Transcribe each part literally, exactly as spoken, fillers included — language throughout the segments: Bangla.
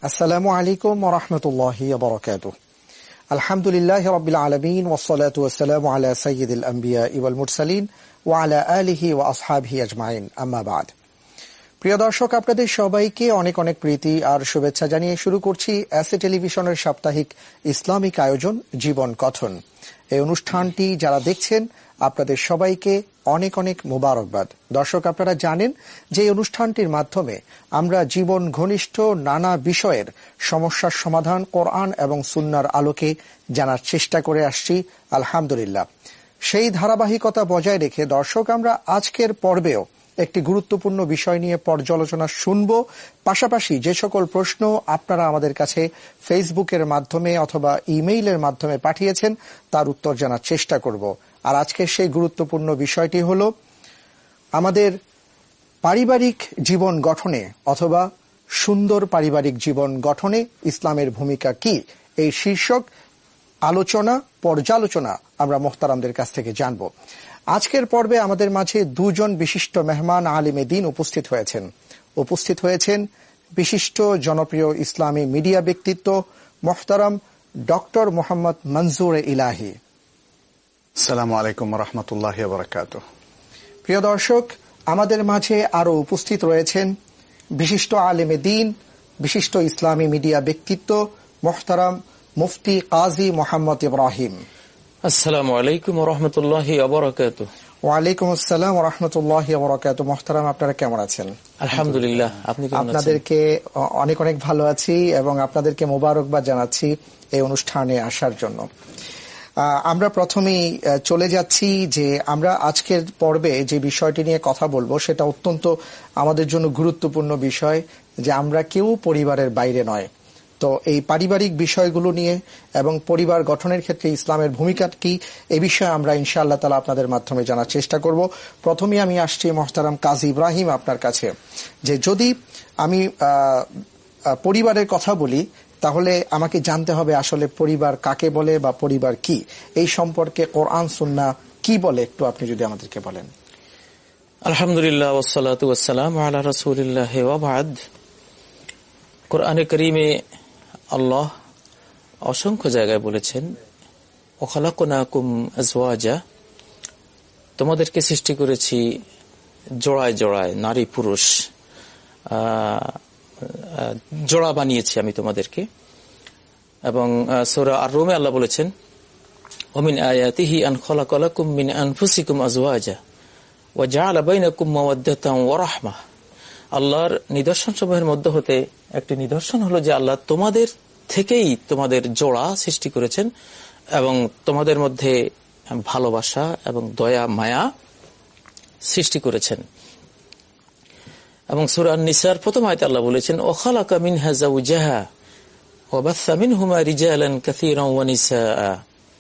আসসালামু আলাইকুম ওয়া রাহমাতুল্লাহি ওয়া বারাকাতুহু। আলহামদুলিল্লাহি রাব্বিল আলামিন ওয়াসসালাতু ওয়াসসালামু আলা সাইয়্যিদিল আমবিয়া ওয়াল মুরসালিন ওয়া আলা আলিহি ওয়া আসহাবিহি আজমাইন, আম্মা বা'দ। প্রিয় দর্শক, আপনাদের সবাইকে অনেক অনেক প্রীতি আর শুভেচ্ছা জানিয়ে শুরু করছি এসএ টেলিভিশনের সাপ্তাহিক ইসলামিক আয়োজন জীবন কথন। এই অনুষ্ঠানটি যারা দেখছেন আপনাদের সবাইকে অনেক অনেক মোবারকবাদ। দর্শক, আপনারা জানেন যে এই অনুষ্ঠানটির মাধ্যমে আমরা জীবন ঘনিষ্ঠ নানা বিষয়ের সমস্যার সমাধান কোরআন এবং সুন্নাহর আলোকে জানার চেষ্টা করে আসছি, আলহামদুলিল্লাহ। সেই ধারাবাহিকতা বজায় রেখে দর্শক, আমরা আজকের পর্বেও একটি গুরুত্বপূর্ণ বিষয় নিয়ে পর্যালোচনা শুনব। পাশাপাশি যে সকল প্রশ্ন আপনারা আমাদের কাছে ফেসবুকের মাধ্যমে অথবা ইমেইলের মাধ্যমে পাঠিয়েছেন তার উত্তর জানার চেষ্টা করব। আর আজকের সেই গুরুত্বপূর্ণ বিষয়টি হলো আমাদের পারিবারিক জীবন গঠনে অথবা সুন্দর পারিবারিক জীবন গঠনে ইসলামের ভূমিকা কি, এই শীর্ষক আলোচনা পর্যালোচনা আমরা মোহতারামদের কাছ থেকে জানব। আজকের পর্বে আমাদের মাঝে দুজন বিশিষ্ট মেহমান আলিমে দ্বীন উপস্থিত হয়েছেন উপস্থিত হয়েছেন বিশিষ্ট জনপ্রিয় ইসলামী মিডিয়া ব্যক্তিত্ব মোহতারাম ডক্টর মোহাম্মদ মনজুর ইলাহি। আসসালামু আলাইকুম ওয়া রাহমাতুল্লাহি ওয়া বারাকাতুহু। প্রিয় দর্শক, আমাদের মাঝে আরো উপস্থিত রয়েছেন বিশিষ্ট আলেমে দ্বীন, বিশিষ্ট ইসলামী মিডিয়া ব্যক্তিত্ব মোহতারাম মুফতি কাজী মোহাম্মদ ইব্রাহিম। আসসালামু আলাইকুম ওয়া রাহমাতুল্লাহি ওয়া বারাকাতুহু। ওয়া আলাইকুম আসসালাম ওয়া রাহমাতুল্লাহি ওয়া বারাকাতুহু। মোহতারাম, আপনারা কেমন আছেন? আলহামদুলিল্লাহ, আপনি কেমন আছেন? আপনাদেরকে অনেক অনেক ভালো আছি এবং আপনাদেরকে মোবারকবাদ জানাচ্ছি এই অনুষ্ঠানে আসার জন্য। আমরা প্রথমেই চলে যাচ্ছি যে আমরা আজকের পর্বে যে বিষয়টি নিয়ে কথা বলবো সেটা অত্যন্ত আমাদের জন্য গুরুত্বপূর্ণ বিষয়, যে আমরা কেউ পরিবারের বাইরে নয়। তো এই পারিবারিক বিষয়গুলো নিয়ে এবং পরিবার গঠনের ক্ষেত্রে ইসলামের ভূমিকা কি, এই বিষয়ে আমরা ইনশাআল্লাহ তাআলা আপনাদের মাধ্যমে জানার চেষ্টা করব। প্রথমেই আমি আসছি মোহতারাম কাজী ইব্রাহিম আপনার কাছে, যে যদি আমি পরিবারের কথা বলি তাহলে আমাকে জানতে হবে আসলে পরিবার কাকে বলে বা পরিবার কি, এই সম্পর্কে কোরআন সুন্নাহ কি বলে, একটু আপনি যদি আমাদেরকে বলেন। আলহামদুলিল্লাহ ওয়াসসালাতু ওয়াসসালামু আলা রাসূলিল্লাহ ওয়া বা'দ। কোরআনে কারীমে আল্লাহ অসংখ্য জায়গায় বলেছেন ওয়া খালাকনাকুম আজওয়াজা, তোমাদেরকে সৃষ্টি করেছি জোড়ায় জোড়ায়, নারী পুরুষ জোড়া বানিয়েছি আমি তোমাদেরকে। এবং সূরা আর-রুমে আল্লাহ বলেছেন ওমিন আয়াতিহি আন খালাকালাকুম মিন আনফুসিকুম আজওয়াজা ওয়া জাআলা বাইনাকুম মাওয়াদ্দাতান ওয়া রাহমাহ। আল্লাহর নিদর্শন সমূহের মধ্যে হতে একটি নিদর্শন হলো যে আল্লাহ তোমাদের থেকেই তোমাদের জোড়া সৃষ্টি করেছেন এবং তোমাদের মধ্যে ভালোবাসা এবং দয়া মায়া সৃষ্টি করেছেন। এবং সূরা আন-নিসার প্রথম আয়াতে আল্লাহ বলেছেন ওয়া খালাকা মিনহা যাওজাহা ওয়া বাসসা মিনহুমা রিজালান কাসীরান ওয়া নিসাআ।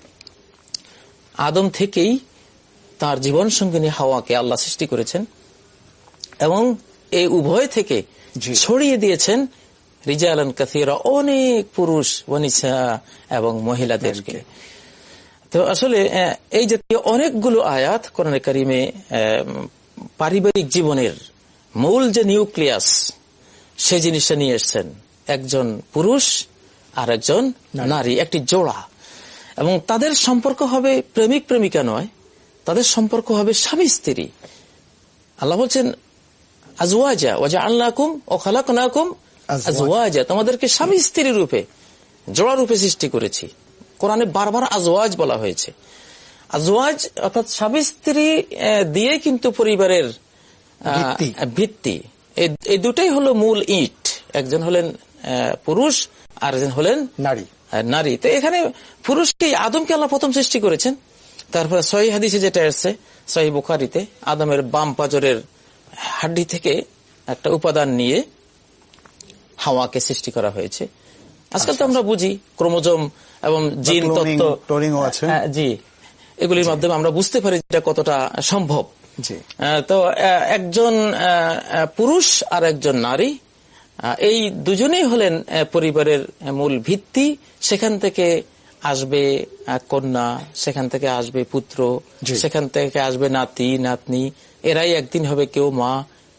আদম থেকেই তার জীবন সঙ্গিনী হাওয়াকে আল্লাহ সৃষ্টি করেছেন এবং এই উভয় থেকে ছড়িয়ে দিয়েছেন রিজালান কাসীরা, অনেক পুরুষ, ওয়া নিসাআ এবং মহিলাদেরকে। তো আসলে এই জাতীয় অনেকগুলো আয়াত কোরআনে কারীমে পারিবারিক জীবনের মূল যে নিউক্লিয়াস সে জিনিসটা নিয়ে এসেছেন, একজন পুরুষ আর একজন নারী, একটি জোড়া। এবং তাদের সম্পর্ক হবে প্রেমিক প্রেমিকা নয়, তাদের সম্পর্ক হবে স্বামী স্ত্রী। আল্লাহ বলছেন আজওয়াজা ওয়া জাআলনাকুম ওয়া খালাকনাকুম আজওয়াজা, তোমাদেরকে স্বামী স্ত্রী রূপে জোড়া রূপে সৃষ্টি করেছি। কোরআনে বারবার আজওয়াজ বলা হয়েছে। আজওয়াজ অর্থাৎ স্বামী স্ত্রী দিয়ে কিন্তু পরিবারের ভিত্তি। এই দুটাই হলো মূল ইট। একজন হলেন পুরুষ আর একজন হলেন নারী নারী তো এখানে পুরুষকে আদমকে আল্লাহ প্রথম সৃষ্টি করেছেন। তারপরে সহিহ হাদিসে যেটা এসেছে সহিহ বুখারীতে, আদমের বাম পাজরের হাড্ডি থেকে একটা উপাদান নিয়ে হাওয়াকে সৃষ্টি করা হয়েছে। আজকাল তো আমরা বুঝি ক্রোমোজোম এবং জিন তত্ত্ব, জি, এগুলির মাধ্যমে আমরা বুঝতে পারি যেটা কতটা সম্ভব। তো একজন পুরুষ আর একজন নারী, এই দুজনেই হলেন পরিবারের মূল ভিত্তি। সেখান থেকে আসবে কন্যা, সেখান থেকে আসবে পুত্র, সেখান থেকে আসবে নাতি নাতনি। এরাই একদিন হবে কেউ মা,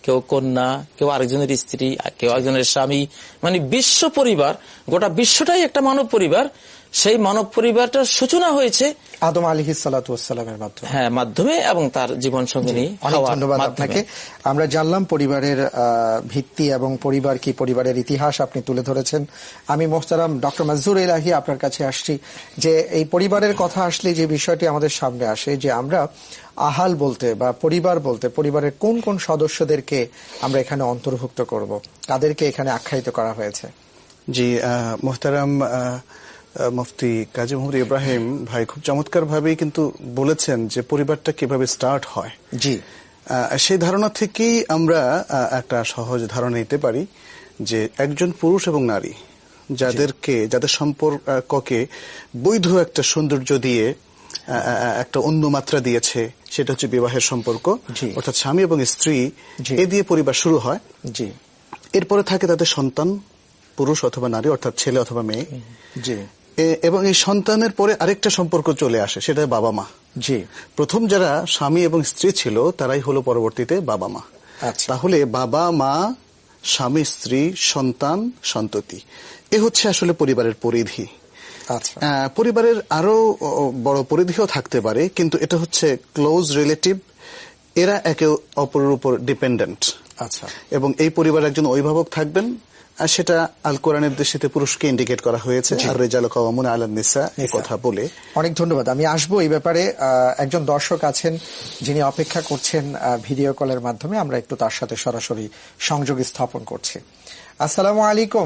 কেউ কন্যা, কেউ আরেকজনের স্ত্রী, কেউ একজনের স্বামী, মানে বিশ্ব পরিবার, গোটা বিশ্বটাই একটা মানব পরিবার। সেই মানব পরিবারটার সূচনা হয়েছে আদম আলাইহিস সালাতু ওয়াস সালামের মাধ্যমে, হ্যাঁ মাধ্যমে, এবং তার জীবন সঙ্গিনী অনেক ধন্যবাদ আপনাকে। আমরা জানলাম পরিবারের ভিত্তি এবং পরিবার কি, পরিবারের ইতিহাস আপনি তুলে ধরেছেন। আমি মোহতারাম ডক্টর মাজজুর ইলাহি আপনার কাছে আসছি যে এই পরিবারের কথা আসলে যে বিষয়টি আমাদের সামনে আসে যে আমরা আহাল বলতে বা পরিবার বলতে পরিবারের কোন কোন সদস্যদেরকে আমরা এখানে অন্তর্ভুক্ত করব, কাদেরকে এখানে আখ্যায়িত করা হয়েছে? জি মোহতারাম মুফতি কাজী মোহাম্মদ ইব্রাহিম ভাই খুব চমৎকার ভাবেই কিন্তু বলেছেন যে পরিবারটা কিভাবে স্টার্ট হয়। জি, সেই ধারণা থেকেই আমরা একটা সহজ ধারণা নিতে পারি যে একজন পুরুষ এবং নারী যাদেরকে যাদের সম্পর্ককে বৈধ একটা সৌন্দর্য দিয়ে একটা অন্য মাত্রা দিয়েছে, সেটা হচ্ছে বিবাহের সম্পর্ক, অর্থাৎ স্বামী এবং স্ত্রী, এ দিয়ে পরিবার শুরু হয়। জি, এরপরে থাকে তাদের সন্তান, পুরুষ অথবা নারী, অর্থাৎ ছেলে অথবা মেয়ে। জি, এবং এই সন্তানের পরে আরেকটা সম্পর্ক চলে আসে, সেটা বাবা মা। জি, প্রথম যারা স্বামী এবং স্ত্রী ছিল তারাই হলো পরবর্তীতে বাবা মা। তাহলে বাবা মা, স্বামী স্ত্রী, সন্তান, সন্ততি, এ হচ্ছে আসলে পরিবারের পরিধি। পরিবারের আরো বড় পরিধিও থাকতে পারে, কিন্তু এটা হচ্ছে ক্লোজ রিলেটিভ, এরা একে অপরের উপর ডিপেন্ডেন্ট। আচ্ছা, এবং এই পরিবারের একজন অভিভাবক থাকবেন, আর সেটা আল কোরআনের দৃষ্টিতে পুরুষকে ইন্ডিকেট করা হয়েছে, আর রিজালু কাওয়ামুন আলান নিসা এই কথা বলে। অনেক ধন্যবাদ। আমি আসবো এই ব্যাপারে। একজন দর্শক আছেন যিনি অপেক্ষা করছেন ভিডিও কলের মাধ্যমে, আমরা একটু তার সাথে সরাসরি সংযোগ স্থাপন করছি। আসসালামু আলাইকুম।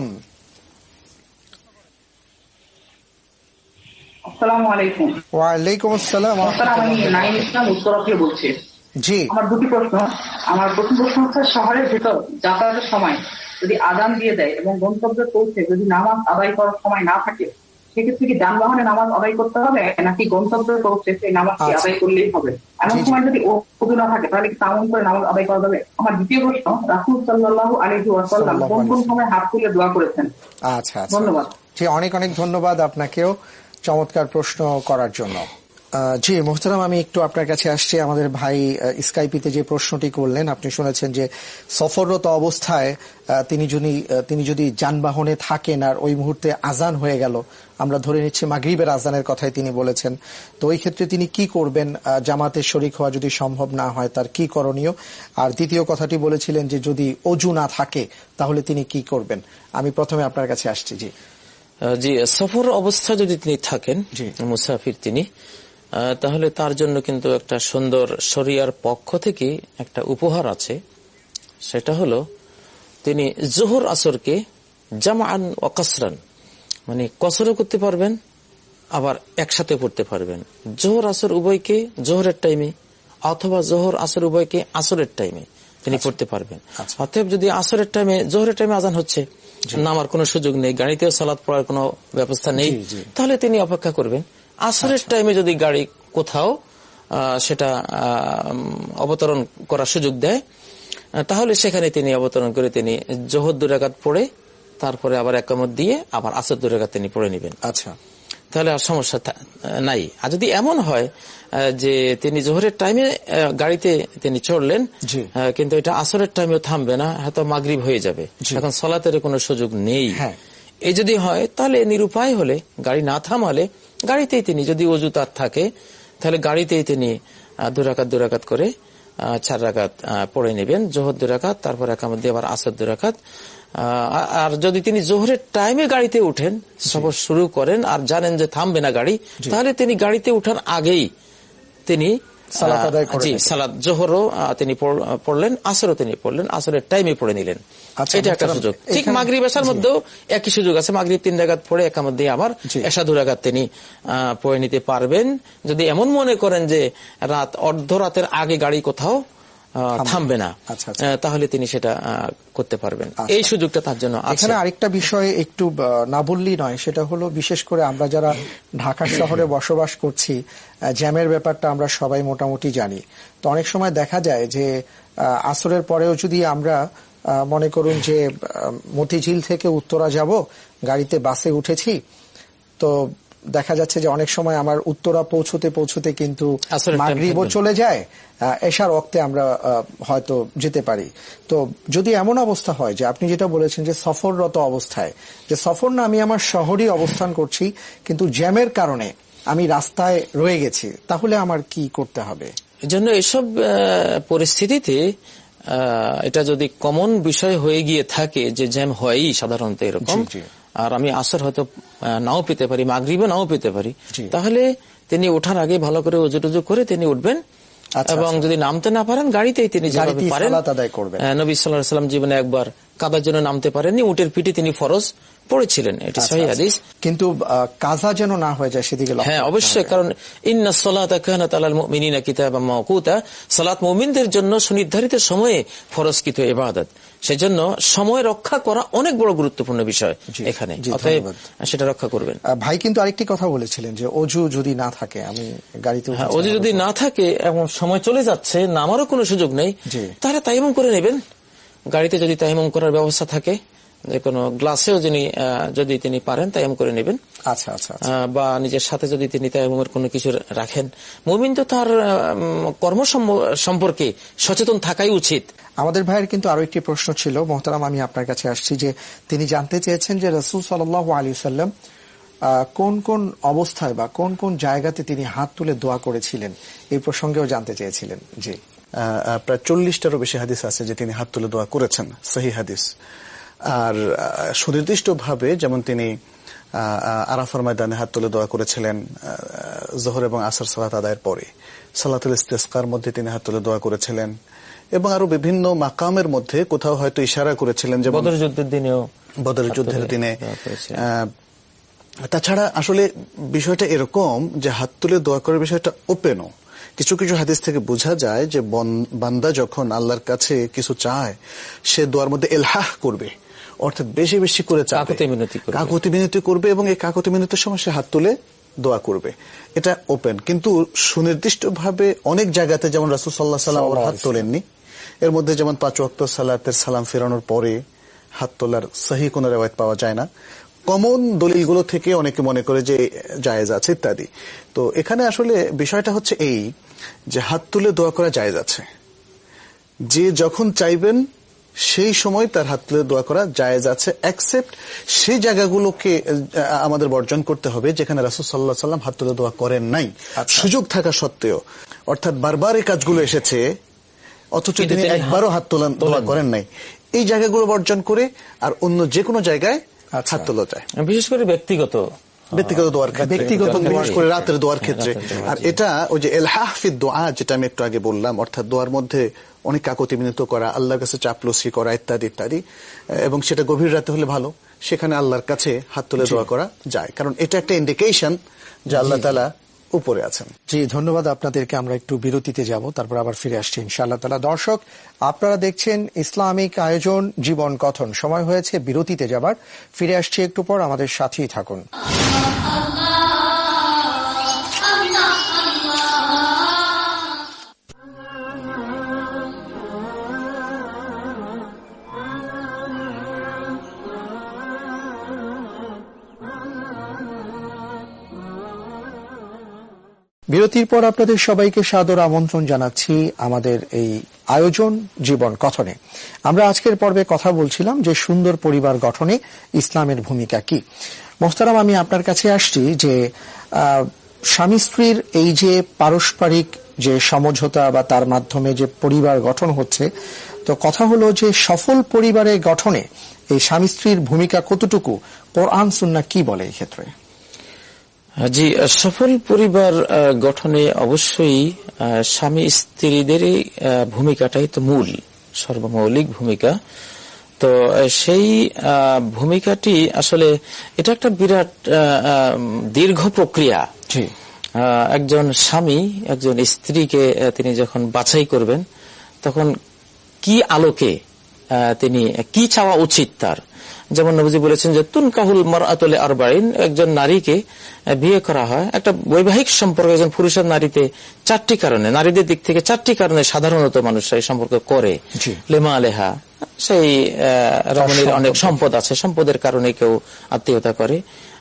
আসসালামু আলাইকুম। ওয়ালাইকুম আসসালাম। আমি নাইম ইসলাম উত্তরা থেকে বলছি। জি, আমার দুটি প্রশ্ন। আমার প্রথম প্রশ্ন হচ্ছে, শহরের ভেতর যাতায়াতের সময় যদি আযান দিয়ে দেয় এবং গন্তব্যে পৌঁছে যদি নামাজ আদায় করার সময় না থাকে, সেক্ষেত্রে কি যানবাহনে নামাজ আদায় করতে হবে, নাকি গন্তব্যে পৌঁছে সেই নামাজটি আদায় করলেই হবে? এমন সময় যদি ওযু না থাকে তাহলে কি তায়াম্মুম করে নামাজ আদায় করা যাবে? আমার দ্বিতীয় প্রশ্ন, রাসূল সাল্লাল্লাহু আলাইহি ওয়াসাল্লাম কোন কোন সময় হাত তুলে দোয়া করেছেন? আচ্ছা, ধন্যবাদ। জি, অনেক অনেক ধন্যবাদ আপনাকেও চমৎকার প্রশ্ন করার জন্য। জি মোহতারাম, আমি একটু আপনার কাছে আসছি। আমাদের ভাই স্কাইপিতে যে প্রশ্নটি করলেন, আপনি শুনেছেন যে সফররত অবস্থায় তিনি যদি তিনি যদি যানবাহনে থাকেন আর ওই মুহূর্তে আজান হয়ে গেল, আমরা ধরে নিচ্ছি মাগরিবের আজানের কথাই তিনি বলেছেন, তো ওই ক্ষেত্রে তিনি কি করবেন? জামাতে শরীক হওয়া যদি সম্ভব না হয় তার কি করণীয়? আর দ্বিতীয় কথাটি বলেছিলেন যে যদি অজু না থাকে তাহলে তিনি কি করবেন? আমি প্রথমে আপনার কাছে আসছি। জি জি সফর অবস্থা যদি তিনি থাকেন, মুসাফির তিনি, তাহলে তার জন্য কিন্তু একটা সুন্দর শরিয়ার পক্ষ থেকে একটা উপহার আছে। সেটা হলো তিনি জোহর আসরকে জামাআন ওয়া কাসরান, মানে কসরও করতে পারবেন, আবার একসাথে পড়তে পারবেন। জোহর আসর উভয়কে জোহরের টাইমে, অথবা জোহর আসর উভয়কে আসরের টাইমে তিনি পড়তে পারবেন। অতএব যদি আসরের টাইমে, জোহরের টাইমে আজান হচ্ছে, নামার কোনো সুযোগ নেই, গাড়িতেও সালাত পড়ার কোনো ব্যবস্থা নেই, তাহলে তিনি অপেক্ষা করবেন। আসরের টাইমে যদি গাড়ি কোথাও সেটা অবতরণ করার সুযোগ দেয়, তাহলে সেখানে তিনি অবতরণ করে তিনি জোহর দুই রাকাত পড়ে তারপরে আবার একামত দিয়ে আবার আসর দুই রাকাত তিনি পড়ে নেবেন। আচ্ছা, তাহলে আর সমস্যা নাই। আর যদি এমন হয় যে তিনি জোহরের টাইমে গাড়িতে তিনি চড়লেন, কিন্তু এটা আসরের টাইমেও থামবে না, হয়তো মাগরিব হয়ে যাবে, এখন সালাতের কোনো সুযোগ নেই, এই যদি হয় তাহলে নিরুপায় হলে, গাড়ি না থামালে গাড়িতেই তিনি, যদি অজু তার থাকে তাহলে গাড়িতেই তিনি দুই রাকাত দুই রাকাত করে চার রাকাত পড়ে নেবেন, জোহর দুই রাকাত, তারপর একামত দিয়ে আবার আসর দুই রাকাত। আর যদি তিনি জোহরের টাইমে গাড়িতে উঠেন, সফর শুরু করেন আর জানেন যে থামবে না গাড়ি, তাহলে তিনি গাড়িতে উঠার আগেই তিনি সালাত জোহরও তিনি পড়লেন, আসরও তিনি পড়লেন, আসরের টাইমে পড়ে নিলেন। এটা একটা সুযোগ। ঠিক মাগরিব এশার মধ্যেও একই সুযোগ আছে, মাগরিব তিন রাকাত পড়ে একামত দিয়ে আবার এশা দুই রাকাত তিনি পড়ে নিতে পারবেন। যদি এমন মনে করেন যে রাত অর্ধরাতের আগে গাড়ি কোথাও থামবে না, তাহলে তিনি সেটা করতে পারবেন, এই সুযোগটা তার জন্য আছে। এখানে আরেকটা বিষয় একটু না বললেই নয়, সেটা হলো বিশেষ করে আমরা যারা ঢাকা শহরে বসবাস করছি, জ্যামের ব্যাপারটা আমরা সবাই মোটামুটি জানি। তো অনেক সময় দেখা যায় যে আসরের পরেও যদি আমরা মনে করুন যে মতিঝিল থেকে উত্তরা যাব, গাড়িতে বাসে উঠেছি, তো দেখা যাচ্ছে যে অনেক সময় আমার উত্তরা পৌঁছতে পৌঁছতে কিন্তু আসরের টাইম মাগরিবও থাকবে। চলে যায়, আহ, এশার ওয়াক্তে আমরা আহ, হয়তো যেতে পারি। তো যদি এমন অবস্থা হয় যে আপনি যেটা বলেছেন যে সফররত অবস্থায়, যে সফর না আমি আমার শহরেই অবস্থান করছি কিন্তু জ্যামের কারণে আমি রাস্তায় রয়ে গেছি, তাহলে আমার কি করতে হবে? এজন্য এসব আহ, পরিস্থিতিতে আহ, এটা যদি কমন বিষয় হয়ে গিয়ে থাকে, যে জ্যাম হয়ই সাধারণত এরকম, জি, জি। আর আমি আসর হয়তো আহ, নাও পেতে পারি, মাগরিবও নাও পেতে পারি, জি। তাহলে তিনি ওঠার আগে ভালো করে ওজু টুজু করে তিনি উঠবেন। আচ্ছা, এবং আচ্ছা। যদি নামতে না পারেন গাড়িতেই তিনি যেভাবে গাড়িতেই পারেন সালাত আদায় করবেন। আহ, নবী সাল্লাল্লাহু আলাইহি ওয়াসাল্লাম জীবনে একবার কাদার জন্য নামতে পারেননি, উটের পিঠে তিনি ফরজ পড়েছিলেন, এটি আচ্ছা, সহিহ আচ্ছা। হাদিস। কিন্তু আহ, কাজা যেন না হয়ে যায় সেদিকে লক্ষ্য হ্যাঁ, রাখতে অবশ্যই, হবে। কারণ ইন্নাস সালাতা কানাত আলাল মুমিনিনা কিতাবাম মাওকুতা, সালাত মুমিনদের জন্য সুনির্ধারিত সময়ে ফরজকৃত ইবাদত। সেজন্য সময় রক্ষা করা অনেক বড় গুরুত্বপূর্ণ বিষয় জি, এখানে, জি, অতএব ধন্যবাদ। সেটা রক্ষা করবেন। আহ, ভাই কিন্তু আরেকটি কথা বলেছিলেন যে অজু যদি না থাকে আমি গাড়িতে হ্যাঁ, উঠেছি, ওজু যদি আমার না থাকে এবং সময় চলে যাচ্ছে, নামারও কোনো সুযোগ নেই, জি। তাহলে তায়াম্মুম করে নেবেন। গাড়িতে যদি তায়াম্মুম করার ব্যবস্থা থাকে, যে কোনো গ্লাসেও যিনি আহ, যদি তিনি পারেন তায়াম্মুম করে নেবেন। আচ্ছা আচ্ছা আচ্ছা। আহ, বা নিজের সাথে যদি তিনি তায়াম্মুমের কোনো কিছু রাখেন। মুমিন তো তার আহ, উম, কর্ম সম্ব- সম্পর্কে সচেতন থাকাই উচিত। আমাদের ভাইয়ের কিন্তু আরো একটি প্রশ্ন ছিল মোহতারাম, আমি আপনার কাছে আসছি, যে তিনি জানতে চেয়েছেন যে রাসূল সাল্লাল্লাহু আলাইহি ওয়াসাল্লাম কোন কোন অবস্থায় বা কোন কোন জায়গাতে তিনি হাত তুলে দোয়া করেছিলেন, এই প্রসঙ্গেও জানতে চেয়েছিলেন। জি, আহ, আহ, প্রায় চল্লিশটারও বেশি হাদিস আছে যে তিনি হাত তুলে দোয়া করেছেন, সহিহ হাদিস। আর আহ, সুনির্দিষ্টভাবে যেমন তিনি আহ, আহ, আরাফার ময়দানে হাত তুলে দোয়া করেছিলেন আহ, জোহর এবং আসর সালাত আদায়ের পরে, সালাতুল ইস্তিসকার মধ্যে তিনি হাত তুলে দোয়া করেছিলেন, এবং আরো বিভিন্ন মাকামের মধ্যে কোথাও হয়তো ইশারা করেছিলেন, যেমন বদর যুদ্ধের দিনেও বদর যুদ্ধের হাত তুলে দিনে। দোয়া করেছিলেন। আহ, তাছাড়া আসলে বিষয়টা এরকম যে হাত তুলে দোয়া করার বিষয়টা ওপেনও। কিছু কিছু হাদিস থেকে বোঝা যায় যে বন- বান্দা যখন আল্লাহর কাছে কিছু চায়, সে দোয়ার মধ্যে এলহাহ করবে, অর্থাৎ বেশি বেশি করে চাবে, কাকুতি মিনতি করবে। কাকুতি মিনতি করবে, এবং এই কাকুতি মিনতির সময় সে হাত তুলে দোয়া করবে। এটা ওপেন, কিন্তু সুনির্দিষ্টভাবে অনেক জায়গাতে, যেমন রাসূল সাল্লাল্লাহু আলাইহি ওয়াসাল্লাম আবার হাত তোলেননি। এর মধ্যে যেমন পাঁচ ওয়াক্ত সালাতের সালাম ফেরানোর পরে হাত তোলার সহিহ কোনো রিওয়ায়াত পাওয়া যায় না। কমন দলিলগুলো থেকে অনেকে মনে করে যে জায়েজ আছে ইত্যাদি। তো এখানে আসলে বিষয়টা হচ্ছে এই যে হাত তুলে দোয়া করা জায়েজ আছে, যে যখন চাইবেন সেই সময় তার হাত তুলে দোয়া করা জায়েজ আছে, এক্সেপ্ট সেই জায়গাগুলোকে আহ, আমাদের বর্জন করতে হবে যেখানে রাসূল সাল্লাল্লাহু আলাইহি ওয়াসাল্লাম হাত তুলে দোয়া করেন নাই, সুযোগ থাকা সত্ত্বেও। অর্থাৎ বারবার এই কাজগুলো এসেছে অথচ কিন্তু তিনি তিনি একবারও হাত তোলা দোয়া করেন নাই, এই জায়গাগুলো বর্জন করে আর অন্য যে কোনো জায়গায় আচ্ছা। হাত তোলা যায়, বিশেষ করে ব্যক্তিগত ব্যক্তিগত দোয়ার ক্ষেত্রে, ব্যক্তিগত এবং বিশেষ করে দোয়ার রাতের দোয়ার হ্যাঁ, ক্ষেত্রে। রাতের দোয়া, আর জি। এটা ওই যে এলহাহ ফি দোয়া, যেটা আমি একটু আগে বললাম, অর্থাৎ দোয়ার মধ্যে অনেক কাকুতি মিনতি করা, আল্লাহর কাছে চাপলুসি করা ইত্যাদি ইত্যাদি, এবং সেটা গভীর রাতে হলে ভালো, সেখানে আল্লাহর কাছে হাত তুলে দোয়া করা যায়, কারণ এটা একটা ইন্ডিকেশন যে আল্লাহ তাআলা উপরে আছেন। জি, ধন্যবাদ আপনাদেরকে। আমরা একটু বিরতিতে যাব, তারপর আবার ফিরে আসছি ইনশাআল্লাহ তাআলা। দর্শক, আপনারা দেখছেন ইসলামিক আয়োজন জীবন কথন। সময় হয়েছে বিরতিতে যাবার, ফিরে আসছি একটু পর, আমাদের সাথেই থাকুন। বিরতির পর আপনাদের সবাইকে সাদর আমন্ত্রণ জানাচ্ছি আমাদের এই আয়োজন জীবন কথনে। আমরা আজকের পর্বে কথা বলছিলাম যে সুন্দর পরিবার গঠনে ইসলামের ভূমিকা কি। মোহতারাম, আমি আপনার কাছে আসছি যে স্বামী স্ত্রীর এই যে পারস্পরিক যে সমঝোতা বা তার মাধ্যমে যে পরিবার গঠন হচ্ছে, তো কথা হলো যে সফল পরিবারের গঠনে এই স্বামী স্ত্রীর ভূমিকা কতটুকু, কোরআন সুন্নাহ কি বলে এই ক্ষেত্রে? জি, সফল পরিবার গঠনে অবশ্যই স্বামী স্ত্রীদেরই ভূমিকাটাই তো মূল, সর্বমৌলিক ভূমিকা। তো সেই ভূমিকাটি আসলে এটা একটা বিরাট দীর্ঘ প্রক্রিয়া। জি, একজন স্বামী একজন স্ত্রীকে তিনি যখন বাছাই করবেন, তখন কি আলোকে তিনি কি চাওয়া উচিত তার। যেমন নবীজি বলেছেন যে তুনকাহুল মারআতুল আরবাইন, একজন নারীকে বিয়ে করা হয় একটা বৈবাহিক সম্পর্ক একজন পুরুষের নারীতে চারটি কারণে, নারীদের দিক থেকে চারটি কারণে সাধারণত মানুষরা এই সম্পর্ক করে। লেমা আলেহা, সেই রমণীর অনেক সম্পদ আছে, সম্পদের কারণে কেউ আত্মীয়তা করে।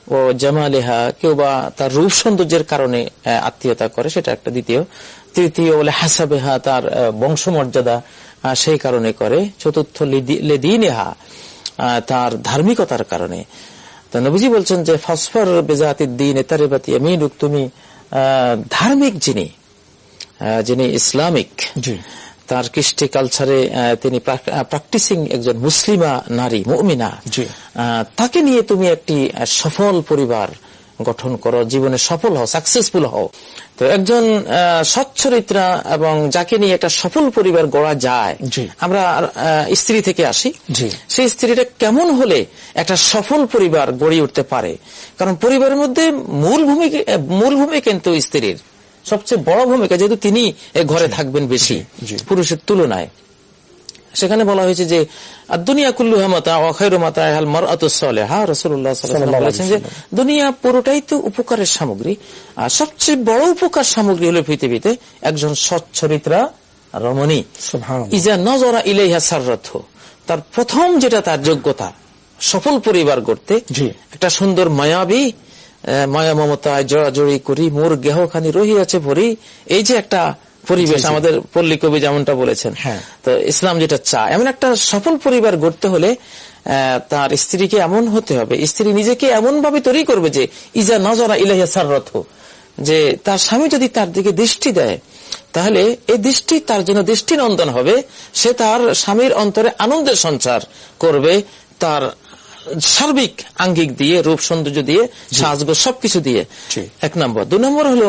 ও জামালেহা, কেউ বা তার রূপ সৌন্দর্যের কারণে আত্মীয়তা করে, সেটা একটা। দ্বিতীয় তৃতীয় বলে হাসাবেহা, তার বংশমর্যাদা সেই কারণে করে। চতুর্থ লেদিনেহা, তার ধার্মিকতার কারণে। তো নবীজি বলছেন যে ফসফর বেজাতির দিন এতারেবাতি আমিনুক, তুমি ধার্মিক যিনি যিনি ইসলামিক, তার কৃষ্টি কালচারে তিনি প্র্যাকটিসিং একজন মুসলিমা নারী মুমিনা, তাকে নিয়ে তুমি একটি সফল পরিবার গঠন করো, জীবনে সফল হও, সাকসেসফুল হও। তো একজন সচ্চরিত্রা এবং যাকে নিয়ে একটা সফল পরিবার গড়া যায়, আমরা স্ত্রী থেকে আসি, সেই স্ত্রীটা কেমন হলে একটা সফল পরিবার গড়ে উঠতে পারে? কারণ পরিবারের মধ্যে মূল ভূমিকা মূল ভূমিকা কিন্তু স্ত্রীর সবচেয়ে বড় ভূমিকা, যেহেতু তিনি ঘরে থাকবেন বেশি পুরুষের তুলনায়। সেখানে বলা হয়েছে যে দুনিয়া কুল্লুহা মাতা ওয়া খায়রু মাতাইহাল মারআতুস সালিহা। রাসূলুল্লাহ সাল্লাল্লাহু আলাইহি ওয়াসাল্লাম বলেছেন যে দুনিয়া পুরোটাই তো উপকারের সামগ্রী, আর সবচেয়ে বড় উপকার সামগ্রী হলো পৃথিবীতে একজন সচ্চরিত্রা রমণী। ইজা নজরা ইলাইহা সাররাতহু, তার প্রথম যেটা তার যোগ্যতা সফল পরিবার গড়তে, একটা সুন্দর মায়াবী মায়া মমতায় জড়াজড়ি করি মোর গেহখানি রহিয়াছে ভরি, এই যে একটা পরিবেশ আমাদের পল্লী কবি যেমনটা বলেছেন, তো ইসলাম যেটা চায়, এমন একটা সফল পরিবার গড়তে হলে তার স্ত্রীকে এমন হতে হবে, স্ত্রী নিজেকে এমন ভাবে তৈরি করবে যে ইজা নজরা ইলাইহা সাররাতহু, যে তার স্বামী যদি তার দিকে দৃষ্টি দেয় তাহলে এই দৃষ্টি তার জন্য দৃষ্টিনন্দন হবে, সে তার স্বামীর অন্তরে আনন্দের সঞ্চার করবে, তার সার্বিক আঙ্গিক দিয়ে, রূপ সৌন্দর্য দিয়ে, সাজগোজ সবকিছু দিয়ে। এক নম্বর। দুই নম্বর হলো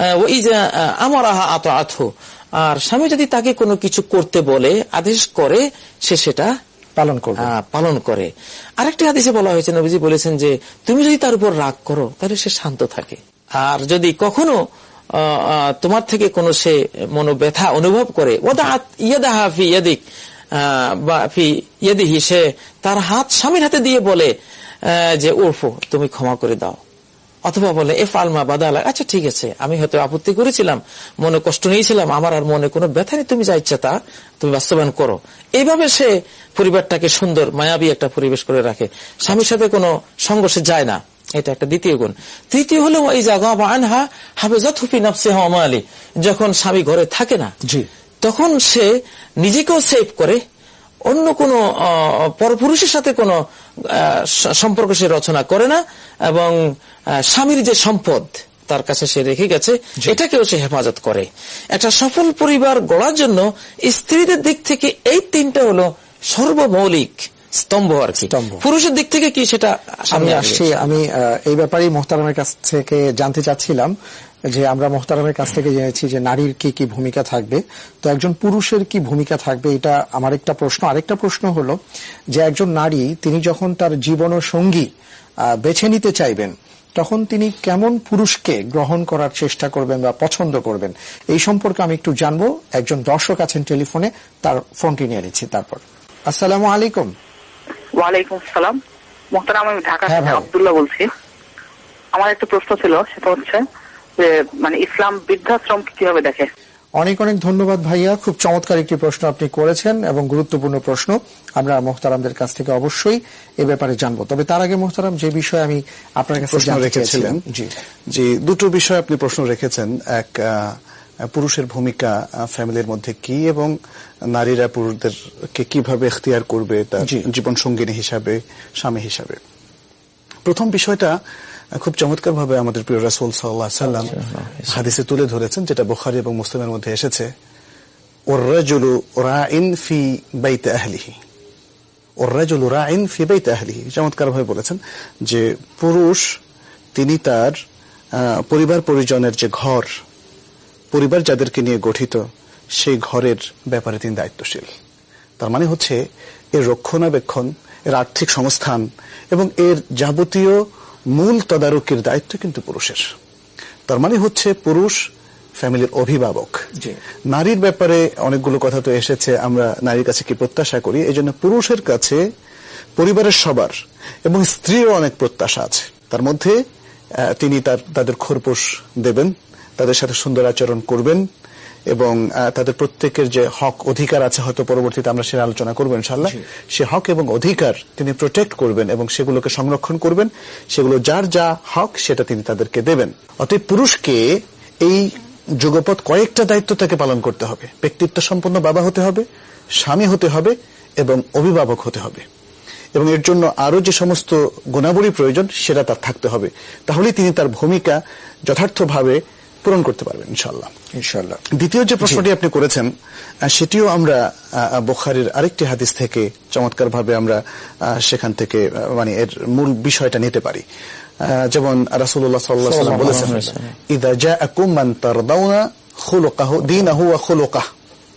আমার আহা আত আথ, আর স্বামী যদি তাকে কোনো কিছু করতে বলে, আদেশ করে, সে সেটা পালন করে পালন করে আরেকটি হাদিসে বলা হয়েছে, নবীজি বলেছেন যে তুমি যদি তার উপর রাগ করো তাহলে সে শান্ত থাকে, আর যদি কখনো তোমার থেকে কোনো সে মনোব্যথা অনুভব করে, ওয়াদাআত ইয়াদাহা ফি ইয়াদিক বা ফি ইয়াদিহি, সে তার হাত স্বামীর হাতে দিয়ে বলে যে উফু, তুমি ক্ষমা করে দাও, অথবা বলে এফ আলমা বাদালা, আচ্ছা ঠিক আছে, আমি হয়তো আপত্তি করেছিলাম, মনে কষ্ট নিয়েছিলাম, আমার আর মনে কোনো ব্যথা নেই, তুমি যা ইচ্ছা তা তুমি বাস্তবায়ন করো। এইভাবে সে পরিবারটাকে সুন্দর মায়াবী একটা পরিবেশ করে রাখে, স্বামীর সাথে কোনো সংঘর্ষে যায় না। এটা একটা দ্বিতীয় গুণ। তৃতীয় হলো আনহা হাফেজাতহু ফি নাফসিহা ওয়া মালি, যখন স্বামী ঘরে থাকে না তখন সে নিজেকেও সেভ করে, অন্য কোন পরপুরুষের সাথে কোন সম্পর্ক সে রচনা করে না, এবং স্বামীর যে সম্পদ তার কাছে সে রেখে গেছে এটাকেও সে হেফাজত করে। একটা সফল পরিবার গড়ার জন্য স্ত্রীদের দিক থেকে এই তিনটা হলো সর্বমৌলিক স্তম্ভ আর কি। পুরুষের দিক থেকে কি সেটা আমি আসছি, আমি এই ব্যাপারেই মোহতারামের কাছ থেকে জানতে চাচ্ছিলাম যে আমরা মোহতারামের কাছ থেকে জেনেছি যে নারীর কি কি ভূমিকা থাকবে, তো একজন পুরুষের কি ভূমিকা থাকবে, এটা আমার একটা প্রশ্ন। আরেকটা প্রশ্ন হলো যে একজন নারী তিনি যখন তার জীবন সঙ্গী বেছে নিতে চাইবেন তখন তিনি কেমন পুরুষকে গ্রহণ করার চেষ্টা করবেন বা পছন্দ করবেন, এই সম্পর্কে আমি একটু জানবো। একজন দর্শক আছেন টেলিফোনে, তার ফোনটি নিয়ে নিচ্ছি। তারপর আসসালামু আলাইকুম। ওয়ালাইকুম সালাম মোহতারাম, আমি ঢাকা থেকে আব্দুল্লাহ বলছি। আমার একটা প্রশ্ন ছিল, সেটা হচ্ছে যে মানে ইসলাম বৃদ্ধাশ্রম কিভাবে দেখে? অনেক অনেক ধন্যবাদ ভাইয়া, খুব চমৎকার একটি প্রশ্ন আপনি করেছেন এবং গুরুত্বপূর্ণ প্রশ্ন। আমরা মোহতারামদের কাছ থেকে অবশ্যই এ ব্যাপারে জানবো। তবে তার আগে মোহতারাম, যে বিষয়ে আমি আপনার কাছে প্রশ্ন রেখেছিলেন, জি দুটো বিষয় আপনি প্রশ্ন রেখেছেন, এক পুরুষের ভূমিকা ফ্যামিলির মধ্যে কি, এবং নারীরা পুরুষদেরকে কিভাবে এখতিয়ার করবে তার জীবন সঙ্গিনী হিসাবে, স্বামী হিসাবে। প্রথম বিষয়টা খুব চমৎকার ভাবে আমাদের প্রিয় রাসূল সাল্লাল্লাহু আলাইহি ওয়াসাল্লাম হাদিসে তুলে ধরেছেন, যেটা বুখারী এবং মুসলিমের মধ্যে এসেছে। ওয়ার রাজুলু রাইন ফি বাইতি আহলিহি, ওয়ার রাজুলু রাইন ফি বাইতি আহলিহি, চমৎকার ভাবে বলেছেন যে পুরুষ তিনি তার পরিবার পরিজনের যে ঘর, পরিবার যাদেরকে নিয়ে গঠিত, সেই ঘরের ব্যাপারে তিনি দায়িত্বশীল। তার মানে হচ্ছে এর রক্ষণাবেক্ষণ, এর আর্থিক সংস্থান এবং এর যাবতীয় মূল তদারকির দায়িত্ব কিন্তু পুরুষের। তার মানে হচ্ছে পুরুষ ফ্যামিলির অভিভাবক। নারীর ব্যাপারে অনেকগুলো কথা তো এসেছে, আমরা নারীর কাছে কি প্রত্যাশা করি, এই জন্য পুরুষের কাছে পরিবারের সবার এবং স্ত্রীরও অনেক প্রত্যাশা আছে। তার মধ্যে তিনি তার তাদের খোরপোশ দেবেন, তাদের সাথে সুন্দর আচরণ করবেন এবং তাদের প্রত্যেকের যে হক অধিকার আছে, হয়তো পরবর্তীতে আমরা সেটা আলোচনা করবো ইনশাআল্লাহ, সে হক এবং অধিকার তিনি প্রোটেক্ট করবেন এবং সেগুলোকে সংরক্ষণ করবেন, সেগুলো যার যা হক সেটা তিনি তাদেরকে দেবেন। অতএব পুরুষকে এই যুগপৎ কয়েকটা দায়িত্ব তাকে পালন করতে হবে। ব্যক্তিত্ব সম্পন্ন বাবা হতে হবে, স্বামী হতে হবে এবং অভিভাবক হতে হবে, এবং এর জন্য আরো যে সমস্ত গুণাবলী প্রয়োজন সেটা তার থাকতে হবে। তাহলেই তিনি তার ভূমিকা যথার্থভাবে পূরণ করতে পারবেন ইনশাআল্লাহ। ইনশাআল্লাহ। দ্বিতীয় যে প্রশ্নটি আপনি করেছেন সেটিও আমরা বুখারীর আরেকটি হাদিস থেকে চমৎকার ভাবে আমরা সেখান থেকে মানে এর মূল বিষয়টা নিতে পারি। যেমন রাসূলুল্লাহ সাল্লাল্লাহু আলাইহি ওয়াসাল্লাম বলেছেন, ইযা জাআকুম মান তারদাউনা খুলুকাহু দীনাহু ওয়া খুলুকাহু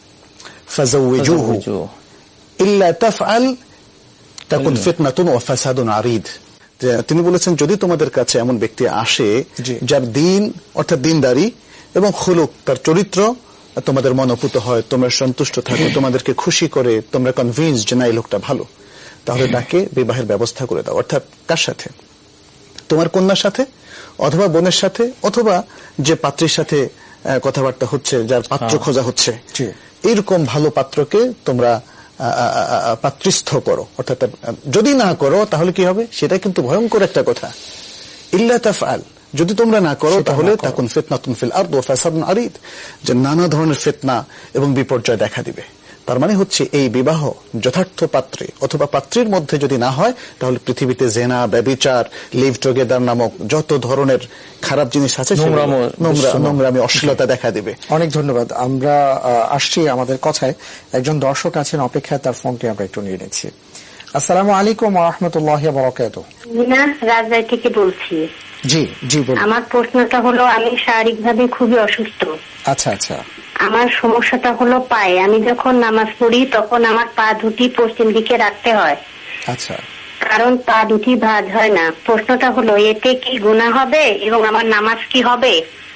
ফাযাওwijuhu ইল্লা তাফআল তাকুন ফিতনাতুন ওয়া ফাসাদুন আরিদ। তিনি বলেছেন, যদি তোমাদের কাছে এমন ব্যক্তি আসে যার দিন অর্থাৎ দিনদারি এবং খুলুক তার চরিত্র তোমাদের মনোপুত হয়, তোমরা সন্তুষ্ট থাকো, তোমাদেরকে খুশি করে, তোমরা কনভিন্স যে না এই লোকটা ভালো, তাহলে তাকে বিবাহের ব্যবস্থা করে দাও। অর্থাৎ কার সাথে? তোমার কন্যার সাথে অথবা বোনের সাথে অথবা যে পাত্রীর সাথে কথাবার্তা হচ্ছে, যার পাত্র খোঁজা হচ্ছে, এইরকম ভালো পাত্রকে তোমরা পাত্রস্থ করো। অর্থাৎ যদি না করো তাহলে কি হবে? সেটা কিন্তু ভয়ঙ্কর একটা কথা। ইল্লা তাফআল, যদি তোমরা না করো তাহলে তাকুন ফিতনাতুন ফিল আরদ ওয়া ফাসাদুন আরিদ, যে নানা ধরনের ফিতনা এবং বিপর্যয় দেখা দিবে। তার মানে হচ্ছে এই বিবাহ যথার্থ পাত্রে অথবা পাত্রীর মধ্যে যদি না হয় তাহলে পৃথিবীতে জেনা, ব্যভিচার, লিভ টুগেদার নামক যত ধরনের খারাপ জিনিস আছে, নোংরামি, অশ্লীলতা দেখা দিবে। অনেক ধন্যবাদ। আমরা আসছি আমাদের কথায়। একজন দর্শক আছেন অপেক্ষায়, তার ফোনটি আমরা একটু নিয়ে নিচ্ছি। আসসালামু আলাইকুম ওয়া রাহমাতুল্লাহি ওয়া বারাকাতুহু। মিনা রাজবাড়ী থেকে বলছি। জি জি বলুন। আমার প্রশ্নটা হলো, আমি শারীরিকভাবে খুবই অসুস্থ। আচ্ছা আচ্ছা। আমার সমস্যাটা হলো পায়ে। আমি যখন নামাজ পড়ি তখন আমার পা দুটি পশ্চিম দিকে রাখতে হয়। আচ্ছা। কারণ পা দুটি ভাঁজ হয় না। প্রশ্নটা হলো, এতে কি গুনাহ হবে এবং আমার নামাজ কি হবে?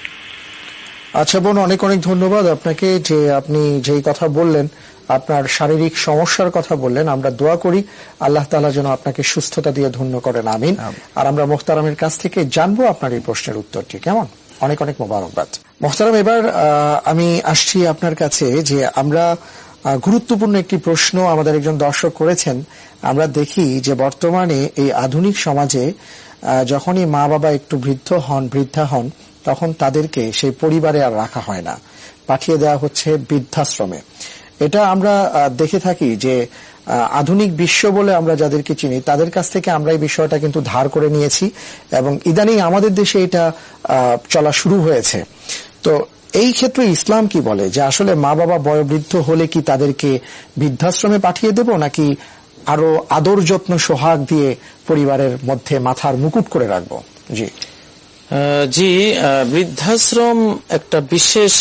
আচ্ছা বোন, অনেক অনেক ধন্যবাদ আপনাকে যে আপনি যেই কথা বললেন, আপনার শারীরিক সমস্যার কথা বললেন। আমরা দোয়া করি আল্লাহ তাআলা যেন আপনাকে সুস্থতা দিয়ে ধন্য করেন, আমিন। আর আমরা মুহতারামের কাছ থেকে জানবো আপনার এই প্রশ্নের উত্তরটি। কেমন? অনেক অনেক মোবারকবাদ। মুহতারাম, এবার আমি আসছি আপনার কাছে যে আমরা গুরুত্বপূর্ণ একটি প্রশ্ন আমাদের একজন দর্শক করেছেন। আমরা দেখি যে বর্তমানে এই আধুনিক সমাজে যখনই মা বাবা একটু বৃদ্ধ হন, বৃদ্ধা হন, তখন তাদেরকে সেই পরিবারে আর রাখা হয় না, পাঠিয়ে দেওয়া হচ্ছে বৃদ্ধাশ্রমে। এটা আমরা দেখে থাকি যে আধুনিক বিশ্ব বলে আমরা যাদেরকে চিনি তাদের কাছ থেকে আমরা এই বিষয়টা কিন্তু ধার করে নিয়েছি এবং ইদানিং আমাদের দেশে এটা চলা শুরু হয়েছে। তো এই ক্ষেত্রে ইসলাম কি বলে যে আসলে মা বাবা বয়োবৃদ্ধ হলে কি তাদেরকে বৃদ্ধাশ্রমে পাঠিয়ে দেব, নাকি আরো আদর যত্ন সোহাগ দিয়ে পরিবারের মধ্যে মাথার মুকুট করে রাখবো? জি জি, বৃদ্ধাশ্রম একটা বিশেষ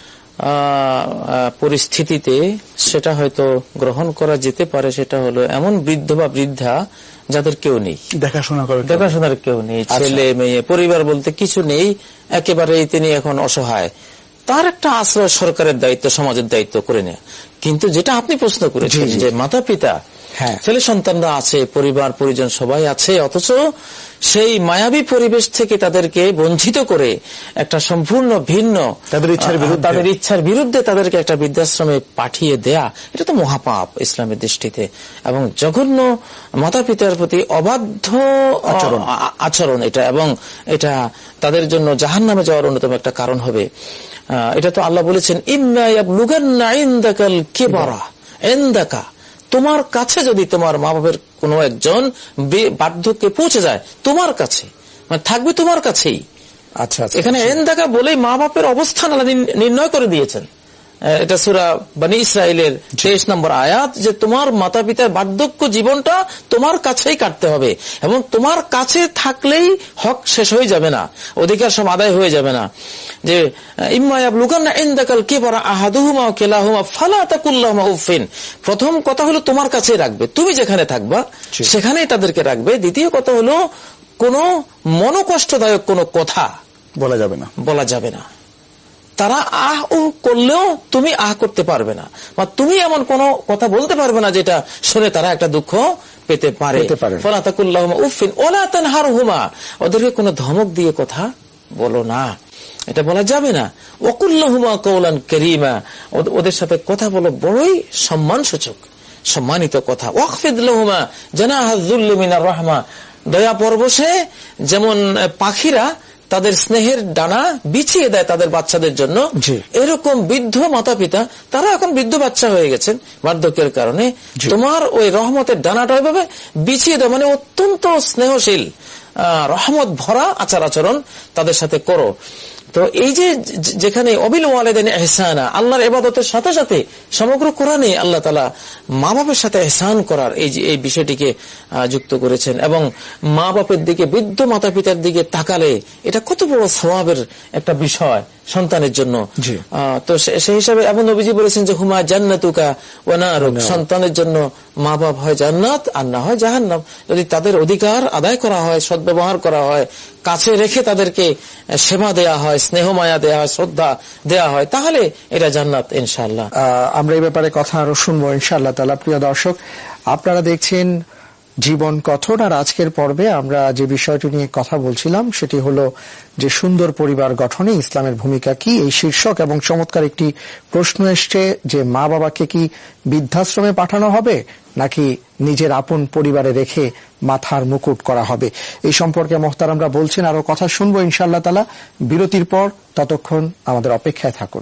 পরিস্থিতিতে সেটা হয়তো গ্রহণ করা যেতে পারে। সেটা হলো এমন বৃদ্ধ বা বৃদ্ধা যাদের কেউ নেই, দেখাশোনা করে দেখাশোনার কেউ নেই, ছেলে মেয়ে পরিবার বলতে কিছু নেই, একেবারেই তিনি এখন অসহায়। তার একটা আশ্রয় সরকারের দায়িত্ব, সমাজের দায়িত্ব করে নেয়। কিন্তু যেটা আপনি প্রশ্ন করেছেন যে মাতা পিতা, ছেলে সন্তানরা আছে, পরিবার পরিজন সবাই আছে, অথচ সেই মায়াবী পরিবেশ থেকে তাদেরকে বঞ্চিত করে একটা সম্পূর্ণ ভিন্ন তাদের ইচ্ছার বিরুদ্ধে তাদের ইচ্ছার বিরুদ্ধে তাদেরকে একটা বৃদ্ধাশ্রমে পাঠিয়ে দেয়া, এটা তো মহাপাপ ইসলামের দৃষ্টিতে, এবং জঘন্য মাতা পিতার প্রতি অবাধ্য আচরণ আচরণ এটা, এবং এটা তাদের জন্য জাহান্নামে যাওয়ার অন্যতম একটা কারণ হবে। এটা তো আল্লাহ বলেছেন, ইম্মা ইয়াবলুগান্না ইনদাকাল কিবারা ইনদাকা, তোমার কাছে যদি তোমার মা বাবার কোন একজন বার্ধক্যে পৌঁছে যায়, তোমার কাছে মানে থাকবে তোমার কাছেই। আচ্ছা, এখানে এন্দাকা বলেই মা বাপের অবস্থান আল্লাহ নির্ণয় করে দিয়েছেন। এটা সূরা বনী ইসরাইলের তেইশ নম্বর আয়াত, যে তোমার মাতা পিতার বার্ধক্য জীবনটা তোমার কাছেই কাটতে হবে, এবং তোমার কাছে থাকলেই হক শেষ হয়ে যাবে না, অধিকার সব আদায় হয়ে যাবে না। যে ইম্মা ইয়াবলুগান্না ইনদাকাল কিবারা আহাদুহুমা ওয়া কিলাহুমা ফালা তাকুল্লাহুমা উফিন, প্রথম কথা হলো তোমার কাছেই রাখবে, তুমি যেখানে থাকবা সেখানেই তাদেরকে রাখবে। দ্বিতীয় কথা হলো কোনো মনোকষ্টদায়ক কোনো কথা বলা যাবে না, বলা যাবে না। তারা আহ ও করলেও তুমি আহ করতে পারবে না, বা তুমি এমন কোন কথা বলতে পারবে না যেটা শুনে তারা একটা দুঃখ পেতে পারে। ফালা তাকুল্লাহুমা উফিন ওয়ালা তানহারহুমা, ওদেরকে কোনো ধমক দিয়ে কথা বলো না। এটা বলা যাবে না। ওয়াকুল্লাহুমা কওলান কারীমা, ওদের সাথে কথা বলো বড়ই সম্মানসূচক, সম্মানিত কথা। ওয়াখফিদ লাহুমা জানাহায যুল্লি মিনার রাহমা, দয়া পরবশে যেমন পাখিরা তাদের স্নেহের ডানা বিছিয়ে দেয় তাদের বাচ্চাদের জন্য, এরকম বৃদ্ধ মাতা পিতা, তারা এখন বৃদ্ধ বাচ্চা হয়ে গেছেন বার্ধক্যের কারণে, তোমার ওই রহমতের ডানাটা ওইভাবে বিছিয়ে দেয়, মানে অত্যন্ত স্নেহশীল রহমত ভরা আচার আচরণ তাদের সাথে করো। তো এই যে যেখানে অবিল ওয়ালিদাইন ইহসানা, আল্লাহর ইবাদতের সাথে সাথে সমগ্র কোরআনে আল্লাহ তাআলা মা বাপের সাথে ইহসান করার এই যে এই বিষয়টিকে যুক্ত করেছেন। এবং মা বাপের দিকে, বৃদ্ধ মাতা পিতার দিকে তাকালে এটা কত বড় সওয়াবের একটা বিষয় সন্তানের জন্য। তো সেই হিসাবে এবং নবীজি বলেছেন যে হুমা জান্নাতুকা ওয়া নারুক, সন্তানের জন্য মা বাপ হয় জান্নাত আর না হয় জাহান্নাম। যদি তাদের অধিকার আদায় করা হয়, সদ্ব্যবহার করা হয়, কাছে রেখে তাদেরকে সেবা দেয়া হয়, স্নেহ মায়া দেয়া হয়, শ্রদ্ধা দেয়া হয়, তাহলে এটা জান্নাত ইনশাআল্লাহ। আমরা এই ব্যাপারে কথা আরো শুনবো ইনশাআল্লাহ তাআলা। প্রিয় দর্শক, আপনারা দেখছেন জীবন কথন, আর আজকের পর্বে আমরা যে বিষয়টি নিয়ে কথা বলছিলাম সেটি হলো যে সুন্দর পরিবার গঠনে ইসলামের ভূমিকা কি, এই শীর্ষক। এবং চমৎকার একটি প্রশ্ন এসছে যে মা বাবাকে কি বৃদ্ধাশ্রমে পাঠানো হবে নাকি নিজের আপন পরিবারে রেখে মাথার মুকুট করা হবে, এই সম্পর্কে মোহতারামরা বলছেন। আরো কথা শুনবো ইনশাআল্লাহ তাআলা বিরতির পর। ততক্ষণ আমাদের অপেক্ষায় থাকুন।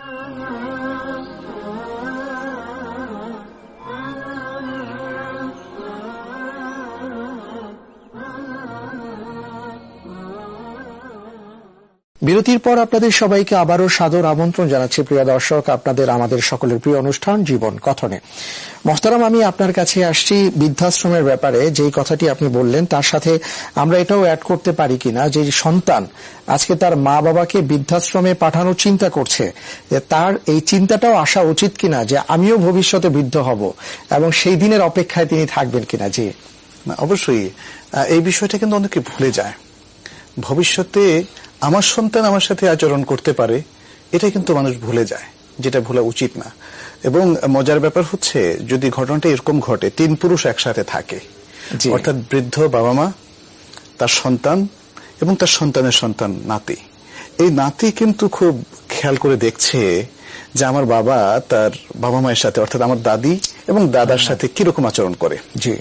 বিরতির পর আপনাদের সবাইকে আবারও সাদর আমন্ত্রণ জানাচ্ছি প্রিয় দর্শক, আপনাদের আমাদের সকলের প্রিয় অনুষ্ঠান জীবন কথনে। মোহতারাম, আমি আপনার কাছে আসছি বৃদ্ধাশ্রমের ব্যাপারে। যেই কথাটি আপনি বললেন তার সাথে আমরা এটাও অ্যাড করতে পারি কিনা যে সন্তান আজকে তার মা বাবাকে বৃদ্ধাশ্রমে পাঠানোর চিন্তা করছে, যে তার এই চিন্তাটাও আসা উচিত কিনা যে আমিও ভবিষ্যতে বৃদ্ধ হব, এবং সেই দিনের অপেক্ষায় তিনি থাকবেন কিনা। জি অবশ্যই, এই বিষয়টা কিন্তু অনেকে ভুলে যায়। ভবিষ্যতে আমার সন্তান আমার সাথে আচরণ করতে পারে, এটা কিন্তু মানুষ ভুলে যায়, যেটা ভোলা উচিত না। এবং মজার ব্যাপার হচ্ছে যদি ঘটনাটা এরকম ঘটে, তিন পুরুষ একসাথে থাকে, অর্থাৎ বৃদ্ধ বাবা মা, তার সন্তান এবং তার সন্তানের সন্তান নাতি, এই নাতি কিন্তু খুব খেয়াল করে দেখছে যে আমার বাবা তার বাবা মায়ের সাথে, অর্থাৎ আমার দাদি এবং দাদার সাথে কিরকম আচরণ করে। জি,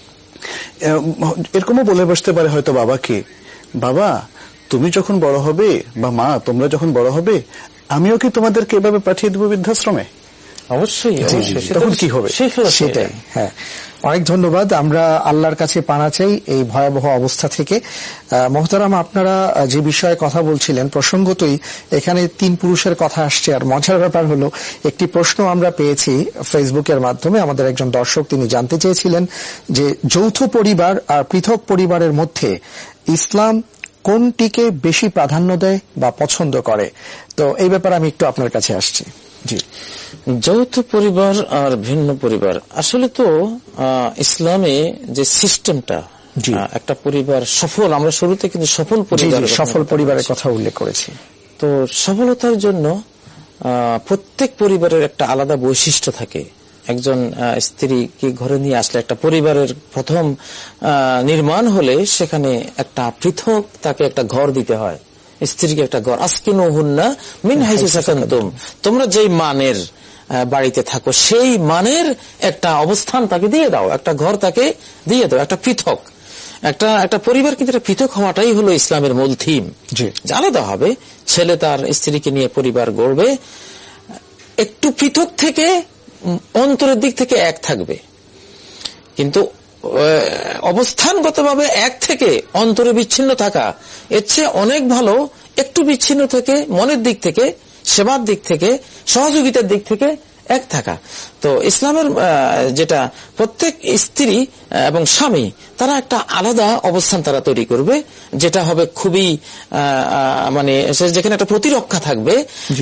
এরকমও বলে বসতে পারে হয়তো বাবাকে, বাবা তুমি যখন বড় হবে, বা মা তোমরা যখন বড় হবে, আমিও কি তোমাদেরকে এভাবে পাঠিয়ে দেবো বৃদ্ধাশ্রমে? অবশ্যই। তখন কি হবে? সেটাই। হ্যাঁ, অনেক ধন্যবাদ। আমরা আল্লাহর কাছে পানা চাই এই ভয়াবহ অবস্থা থেকে। মোহতারাম, আপনারা যে বিষয়ে কথা বলছিলেন প্রসঙ্গতই এখানে তিন পুরুষের কথা আসছে। আর মজার ব্যাপার হলো একটি প্রশ্ন আমরা পেয়েছি ফেসবুকের মাধ্যমে, আমাদের একজন দর্শক তিনি জানতে চেয়েছিলেন যে যৌথ পরিবার আর পৃথক পরিবারের মধ্যে ইসলাম কোনটিকে বেশি প্রাধান্য দেয় বা পছন্দ করে। তো এই ব্যাপারে আমি একটু আপনার কাছে আসছি। জি, যৌথ পরিবার আর ভিন্ন পরিবার, আসলে তো ইসলামে যে সিস্টেমটা, একটা পরিবার সফল, আমরা শুরুতে কিন্তু সফল পরিবার, সফল পরিবারের কথা উল্লেখ করেছি। তো সফলতার জন্য প্রত্যেক পরিবারের একটা আলাদা বৈশিষ্ট্য থাকে। একজন স্ত্রীকে ঘরে নিয়ে আসলে, একটা পরিবারের প্রথম নির্মাণ হলে সেখানে একটা পৃথক তাকে একটা ঘর দিতে হয়, স্ত্রীকে একটা ঘর। আসকিনুহুন্না মিন হাইসু সাকানতুম, তোমরা যেই মানের বাড়িতে থাকো সেই মানের একটা অবস্থান তাকে দিয়ে দাও, একটা ঘর তাকে দিয়ে দাও, একটা পৃথক একটা একটা পরিবার। কিন্তু এটা পৃথক হওয়াটাই হলো ইসলামের মূল থিম। আলাদা হবে, ছেলে তার স্ত্রীকে নিয়ে পরিবার গড়বে, একটু পৃথক থেকে অন্তরের দিক থেকে এক থাকবে, কিন্তু অবস্থানগতভাবে এক থেকে অন্তরে বিচ্ছিন্ন থাকা এর চেয়ে অনেক ভালো একটু বিচ্ছিন্ন থেকে মনের দিক থেকে, সেবার দিক থেকে, সহযোগিতার দিক থেকে এক থাকা। তো ইসলামের যেটা প্রত্যেক স্ত্রী এবং স্বামী তারা একটা আলাদা অবস্থান তারা তৈরি করবে, যেটা হবে খুবই মানে যেখানে একটা প্রতিরক্ষা থাকবে।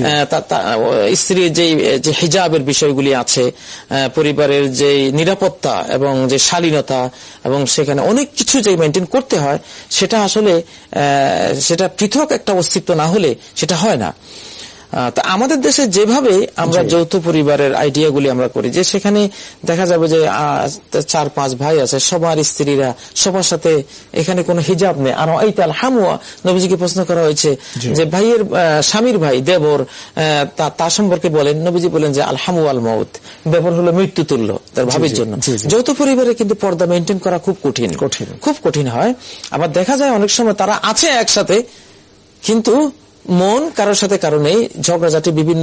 স্ত্রীর যে হিজাবের বিষয়গুলি আছে, পরিবারের যে নিরাপত্তা এবং যে শালীনতা, এবং সেখানে অনেক কিছু যে মেনটেন করতে হয়, সেটা আসলে সেটা পৃথক একটা অস্তিত্ব না হলে সেটা হয় না। তা আমাদের দেশে যেভাবে আমরা যৌথ পরিবারের আইডিয়াগুলি আমরা করি, যে সেখানে দেখা যাবে যে চার পাঁচ ভাই আছে, সবার স্ত্রীরা সবার সাথে, এখানে কোনো হিজাব নেই। আর এই তাল হামুয়া, নবীজিকে প্রশ্ন করা হয়েছে যে ভাইয়ের স্বামীর ভাই দেবর তার সম্পর্কে বলেন, নবীজি বলেন যে আল হামু আল মউত, দেবর হলো মৃত্যু তুল্য তার ভাবির জন্য। যৌথ পরিবারে কিন্তু পর্দা মেনটেন করা খুব কঠিন, কঠিন খুব কঠিন হয়। আবার দেখা যায় অনেক সময় তারা আছে একসাথে, কিন্তু মন কারোর সাথে কারণে ঝগড়াঝাটি বিভিন্ন,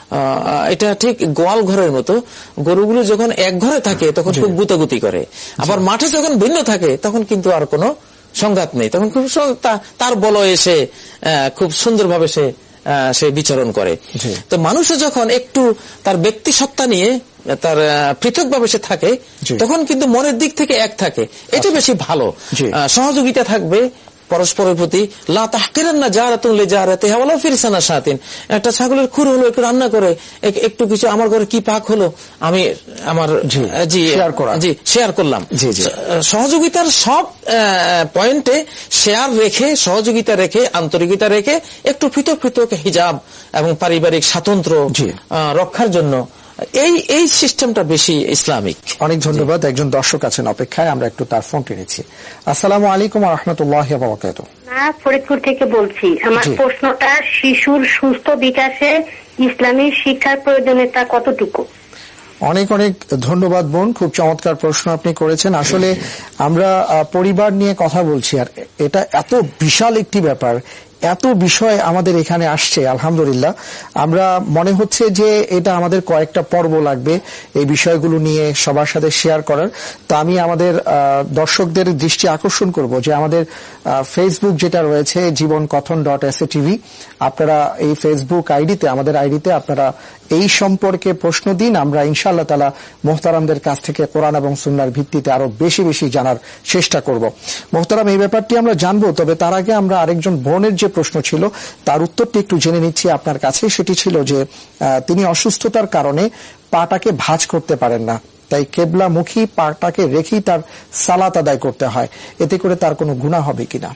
এটা ঠিক গোয়াল ঘরের মতো, গরুগুলো যখন এক ঘরে থাকে তখন খুব গুতাগুতি করে, আবার মাঠে যখন ভিন্ন থাকে তখন কিন্তু আর কোনো সংঘাত নেই, তখন খুব তার বলয়ে এসে খুব সুন্দরভাবে সে সে বিচরণ করে। তো মানুষও যখন একটু তার ব্যক্তি সত্তা নিয়ে তার পৃথকভাবে সে থাকে, তখন কিন্তু মনের দিক থেকে এক থাকে, এটা বেশি ভালো। সহযোগিতা থাকবে পরস্পরের প্রতি। লা তাহকিরান্না জারাতুন লিজারাতিহা ওয়ালা ফিরসানা শাতিন, একটা ছাগলের খুর হলো, একটু রান্না করে, একটু কিছু আমার ঘরে কি পাক হলো আমি আমার জি শেয়ার করা, জি শেয়ার করলাম। সহযোগিতার সব পয়েন্টে শেয়ার রেখে, সহযোগিতা রেখে, আন্তরিকতা রেখে, একটু পৃথক পৃথক হিজাব এবং পারিবারিক স্বাতন্ত্র্য রক্ষার জন্য এই এই সিস্টেমটা বেশি ইসলামিক। অনেক ধন্যবাদ। একজন দর্শক আছেন অপেক্ষায়, আমরা একটু তার ফোন টেনেছি। আসসালামু আলাইকুম ওয়া রাহমাতুল্লাহি ওয়া বারাকাতুহু। না, ফরিদপুর থেকে বলছি। আমার প্রশ্নটা, শিশুর সুস্থ বিকাশে ইসলামী শিক্ষার প্রয়োজনীয়তা কতটুকু? অনেক অনেক ধন্যবাদ বোন, খুব চমৎকার প্রশ্ন আপনি করেছেন। আসলে আমরা পরিবার নিয়ে কথা বলছি, আর এটা এত বিশাল একটি ব্যাপার, এত বিষয় আমাদের এখানে আসছে, আলহামদুলিল্লাহ। আমরা মনে হচ্ছে যে এটা আমাদের কয়েকটা পর্ব লাগবে এই বিষয়গুলো নিয়ে সবার সাথে শেয়ার করার। তো আমি আমাদের দর্শকদের দৃষ্টি আকর্ষণ করব যে আমাদের ফেসবুক যেটা রয়েছে জীবন Kothon dot S A TV, আপনারা এই ফেসবুক আইডিতে, আমাদের আইডিতে আপনারা এই সম্পর্কে প্রশ্ন দিন। আমরা ইনশাআল্লাহ তাআলা মুহতারামদের কাছ থেকে কোরআন এবং সুন্নাহর ভিত্তিতে আরো বেশি বেশি জানার চেষ্টা করব। মুহতারাম, এই ব্যাপারটি আমরা জানবো, তবে তার আগে আমরা আরেকজন বোনের যে প্রশ্ন ছিল তার উত্তরটি একটু জেনে নিচ্ছি আপনার কাছে। সেটি ছিল যে তিনি অসুস্থতার কারণে পাটাকে ভাঁজ করতে পারেন না, তাই কেবলামুখী পাটাকে রেখেই তার সালাত আদায় করতে হয়, এতে করে তার কোনো গুনাহ হবে কিনা?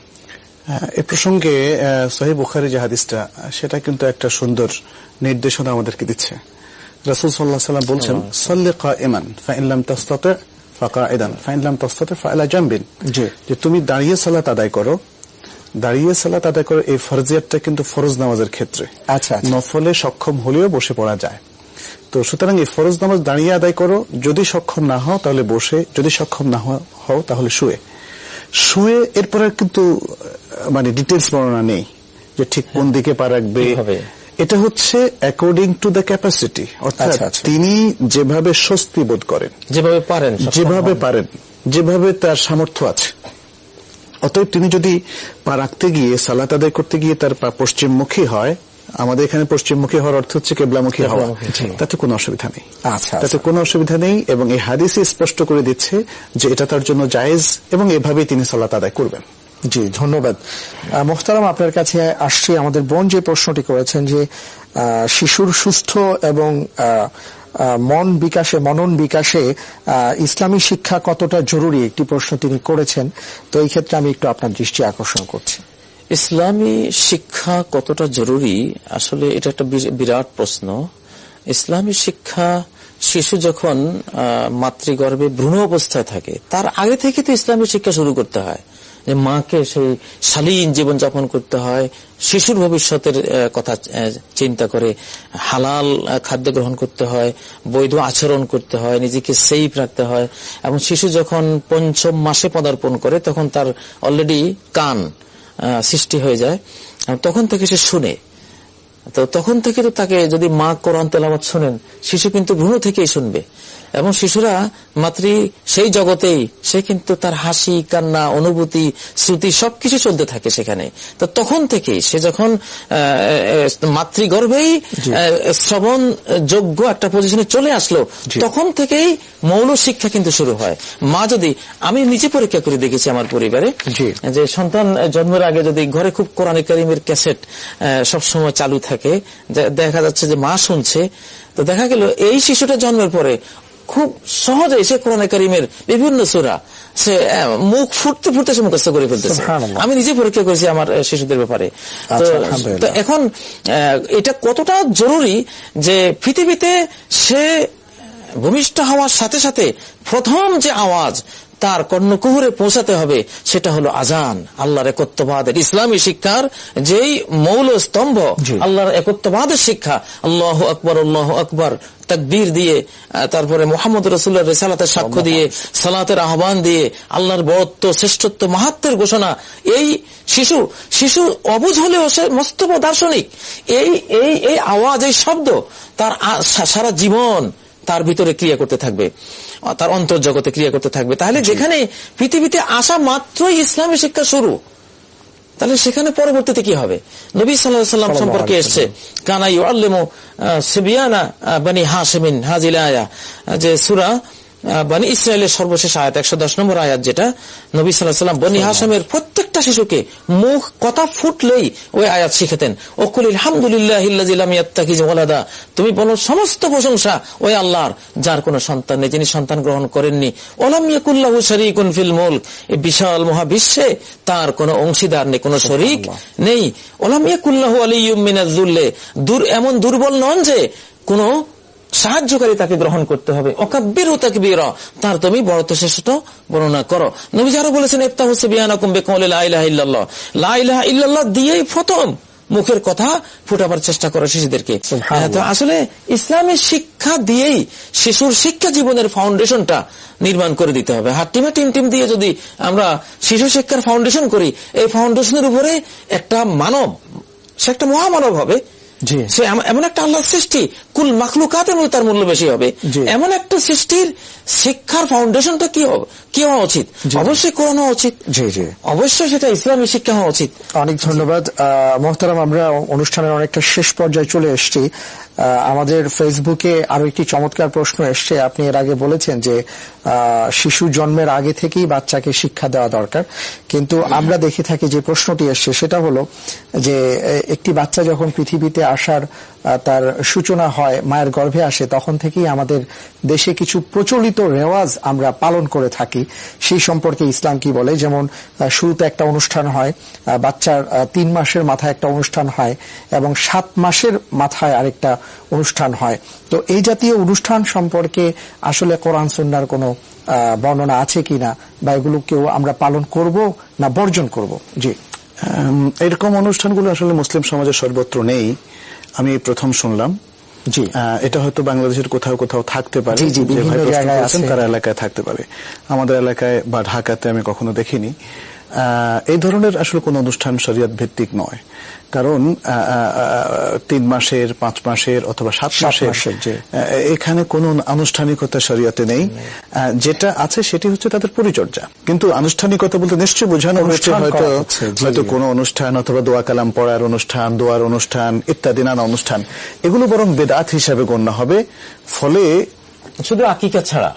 এ প্রসঙ্গে সহিহ বুখারী যে হাদিসটা, সেটা কিন্তু একটা সুন্দর নির্দেশনা আমাদেরকে দিচ্ছে। রাসূল সাল্লাল্লাহু আলাইহি ওয়াসাল্লাম বলছেন, সাল্লি কাইমান ফাইন লাম তাসতাতি ফাকাইদান ফাইন লাম তাসতাতি ফাআলা জামবিন, যে তুমি দাঁড়িয়ে সালাত আদায় করো, দাঁড়িয়ে সালাত আদায় করো। এই ফরজিয়াতটা কিন্তু ফরজ নামাজের ক্ষেত্রে, আচ্ছা নফলে সক্ষম হলেও বসে পড়া যায়। তো সুতরাং এই ফরজ নামাজ দাঁড়িয়ে আদায় করো, যদি সক্ষম না হও তাহলে বসে, যদি সক্ষম না হও তাহলে শুয়ে শুয়ে এরপরে কিন্তু মানে ডিটেলস বর্ণনা নেই যে ঠিক কোন দিকে পা রাখবে। এটা হচ্ছে অ্যাকর্ডিং টু দ্য ক্যাপাসিটি, অর্থাৎ তিনি যেভাবে স্বস্তি বোধ করেন, যেভাবে পারেন, যেভাবে পারেন, যেভাবে তার সামর্থ্য আছে। অতএব তিনি যদি পা রাখতে গিয়ে, সালাত আদায় করতে গিয়ে তার পা পশ্চিমমুখী হয়, আমাদের এখানে পশ্চিমমুখী হওয়ার অর্থ হচ্ছে কেবলামুখী হওয়া, তাতে কোনো অসুবিধা নেই, তাতে কোনো অসুবিধা নেই। এবং এই হাদিসে স্পষ্ট করে দিচ্ছে যে এটা তার জন্য জায়েজ, এবং এভাবেই তিনি সালাত আদায় করবেন। জি, ধন্যবাদ। মোহতারাম, আপনার কাছে আসছি। আমাদের বোন যে প্রশ্নটি করেছেন যে শিশুর সুস্থ এবং মন বিকাশে, মনন বিকাশে ইসলামী শিক্ষা কতটা জরুরি, একটি প্রশ্ন তিনি করেছেন। তো এই ক্ষেত্রে আমি একটু আপনার দৃষ্টি আকর্ষণ করছি। ইসলামী শিক্ষা কতটা জরুরি, আসলে এটা একটা বিরাট প্রশ্ন। ইসলামী শিক্ষা, শিশু যখন মাতৃগর্ভে ভ্রূণ অবস্থায় থাকে তার আগে থেকে তো ইসলামী শিক্ষা শুরু করতে হয়, যে মাকে সেই শালীন জীবনযাপন করতে হয়, শিশুর ভবিষ্যতের কথা চিন্তা করে হালাল খাদ্য গ্রহণ করতে হয়, বৈধ আচরণ করতে হয়, নিজেকে সেফ রাখতে হয়। এবং শিশু যখন পঞ্চম মাসে পদার্পণ করে তখন তার অলরেডি কান সৃষ্টি হয়ে যায়, তখন থেকে সে শুনে। তো তখন থেকে তো তাকে যদি মা কোরআন তেলাওয়াত শোনেন, শিশু কিন্তু ভ্রূণ থেকেই শুনবে। এবং শিশুরা মাতৃ সেই জগতেই, সে কিন্তু তার হাসি, কান্না, অনুভূতি, স্মৃতি সবকিছু চলতে থাকে সেখানে। তো তখন থেকেই সে যখন মাতৃগর্ভেই শ্রবণ যোগ্য একটা পজিশনে চলে আসলো, তখন থেকেই মৌল শিক্ষা কিন্তু শুরু হয়। মা যদি, আমি নিজে পরীক্ষা করে দেখেছি আমার পরিবারে, যে সন্তান জন্মের আগে যদি ঘরে খুব কোরআন কারীমের ক্যাসেট সবসময় চালু থাকে, দেখা যাচ্ছে যে মা শুনছে, তো দেখা গেল এই শিশুটা জন্মের পরে খুব সহজে সে কোরআন কারীমের বিভিন্ন সূরা সে মুখ ফুটতে ফুটতে সে মুখস্থ করে ফেলতেছে। আমি নিজে পরীক্ষা করেছি আমার শিশুদের ব্যাপারে। তো এখন এটা কতটা জরুরি যে পৃথিবীতে সে ভূমিষ্ঠ হওয়ার সাথে সাথে প্রথম যে আওয়াজ তার কর্ণকুহরে পৌঁছাতে হবে সেটা হলো আজান, আল্লাহর একত্ববাদের ইসলামী শিক্ষার যেই মৌল স্তম্ভ, আল্লাহর একত্ববাদের শিক্ষা। আল্লাহু আকবার, আল্লাহু আকবার তাকবীর দিয়ে, তারপরে মুহাম্মদ রাসূলুল্লাহর রিসালাতের সাক্ষ্য দিয়ে, সালাতের আহ্বান দিয়ে, আল্লাহর বড়ত্ব, শ্রেষ্ঠত্ব, মাহাত্ম্যের ঘোষণা। এই শিশু শিশু অবুঝ হলেও সে মস্তব দার্শনিক। এই এই এই আওয়াজ, এই শব্দ তার সারা জীবন তার ভিতরে ক্রিয়া করতে থাকবে, তার অন্তর্জগতে ক্রিয়া করতে থাকবে। তাহলে যেখানে পৃথিবীতে আসা মাত্রই ইসলামী শিক্ষা শুরু, তাহলে সেখানে পরবর্তীতে কি হবে? নবী সাল্লাল্লাহু আলাইহি ওয়াসাল্লাম সম্পর্কে এসেছে কানা ইউআল্লিমু সিবিয়ানা বনি হাশিমিন হাযিল আয়া, যে সূরা বনি ইসরাইলের সর্বশেষ আয়াত একশো দশ নম্বর আয়াত, যেটা নবী সাল্লাল্লাহু আলাইহি ওয়াসাল্লাম বনি হাশিমের প্রত্যেকটা শিশুকে মুখ কথা ফুটলেই ওই আয়াত শিখাতেন। ওকুল আলহামদুলিল্লাহিল্লাযী লাম ইয়াত্তাখিয ওয়ালাদা, তুমি বলো সমস্ত প্রশংসা ওই আল্লাহর যার কোনো সন্তান নেই, যিনি সন্তান গ্রহণ করেননি। ওয়ালাম ইয়াকুল লাহু শারীকুন ফিল মুলক, এই বিশাল মহাবিশ্বে তার কোনো অংশীদার নেই, কোনো শরীক নেই। ওয়ালাম ইয়াকুল লাহু ওয়ালিয়্যুম মিনায-যুল্লি, দূর এমন দুর্বল নন যে কোনো সাহায্যকারী তাকে গ্রহণ করতে হবে। ওয়াকাব্বিরহু তাকবীরা, তার তুমি বড়ত্ব শ্রেষ্ঠ বর্ণনা করো। নবী আরো বলেছেন ইফতাহু সিবিয়ানাকুম বিকাউলি লা ইলাহা ইল্লাল্লাহ, লা ইলাহা ইল্লাল্লাহ দিয়েই প্রথম মুখের কথা ফুটাবার চেষ্টা করো শিশুদেরকে। তো আসলে ইসলামী শিক্ষা দিয়েই শিশুর শিক্ষা জীবনের ফাউন্ডেশনটা নির্মাণ করে দিতে হবে। হাত টিমে টিম টিম দিয়ে যদি আমরা শিশু শিক্ষার ফাউন্ডেশন করি, এই ফাউন্ডেশনের উপরে একটা মানব, সে একটা মহামানব হবে। সে এমন একটা আল্লাহর সৃষ্টি, কুল মাখলুকাতের মধ্যে তার মূল্য বেশি হবে। এমন একটা সৃষ্টির শিক্ষার ফাউন্ডেশনটা কি হবে, কি হওয়া উচিত? অবশ্যই কোরআন হওয়া উচিত, জি জি অবশ্যই সেটা ইসলামী শিক্ষা হওয়া উচিত। অনেক ধন্যবাদ মোহতারাম। আমরা অনুষ্ঠানের অনেকটা শেষ পর্যায়ে চলে এসেছি। আমাদের ফেসবুকে আরো একটি চমৎকার প্রশ্ন এসছে। আপনি এর আগে বলেছেন যে শিশু জন্মের আগে থেকেই বাচ্চাকে শিক্ষা দেওয়া দরকার, কিন্তু আমরা দেখে থাকি যে প্রশ্নটি এসছে সেটা হলো যে একটি বাচ্চা যখন পৃথিবীতে আসার তার সূচনা হয়, মায়ের গর্ভে আসে, তখন থেকেই আমাদের দেশে কিছু প্রচলিত রেওয়াজ আমরা পালন করে থাকি। সেই সম্পর্কে ইসলাম কি বলে? যেমন শুরুতে একটা অনুষ্ঠান হয়, বাচ্চার তিন মাসের মাথায় একটা অনুষ্ঠান হয় এবং সাত মাসের মাথায় আরেকটা অনুষ্ঠান হয়। তো এই জাতীয় অনুষ্ঠান সম্পর্কে আসলে কোরআন সুন্নাহর কোনো বর্ণনা আছে কিনা, বা এগুলোকেও আমরা পালন করব না বর্জন করব? জি, এরকম অনুষ্ঠানগুলো আসলে মুসলিম সমাজে সর্বত্র নেই, আমি প্রথম শুনলাম। জি, এটা হয়তো বাংলাদেশের কোথাও কোথাও থাকতে পারে, কারা এলাকায় থাকতে পারে, আমাদের এলাকায় বা ঢাকাতে আমি কখনো দেখিনি। এই ধরনের আসলে কোন অনুষ্ঠান শরীয়ত ভিত্তিক নয়, কারণ তিন মাসের, পাঁচ মাসের অথবা সাত মাসের এখানে কোন আনুষ্ঠানিকতা শরীয়তে নেই। যেটা আছে সেটি হচ্ছে তাদের পরিচর্যা। কিন্তু আনুষ্ঠানিকতা বলতে নিশ্চয়ই বোঝানো হচ্ছে হয়তো হয়তো কোন অনুষ্ঠান অথবা দোয়া কালাম পড়ার অনুষ্ঠান, দোয়ার অনুষ্ঠান ইত্যাদি নানা অনুষ্ঠান, এগুলো বরং বেদাত হিসাবে গণ্য হবে। ফলে শুধু আকিকা ছাড়া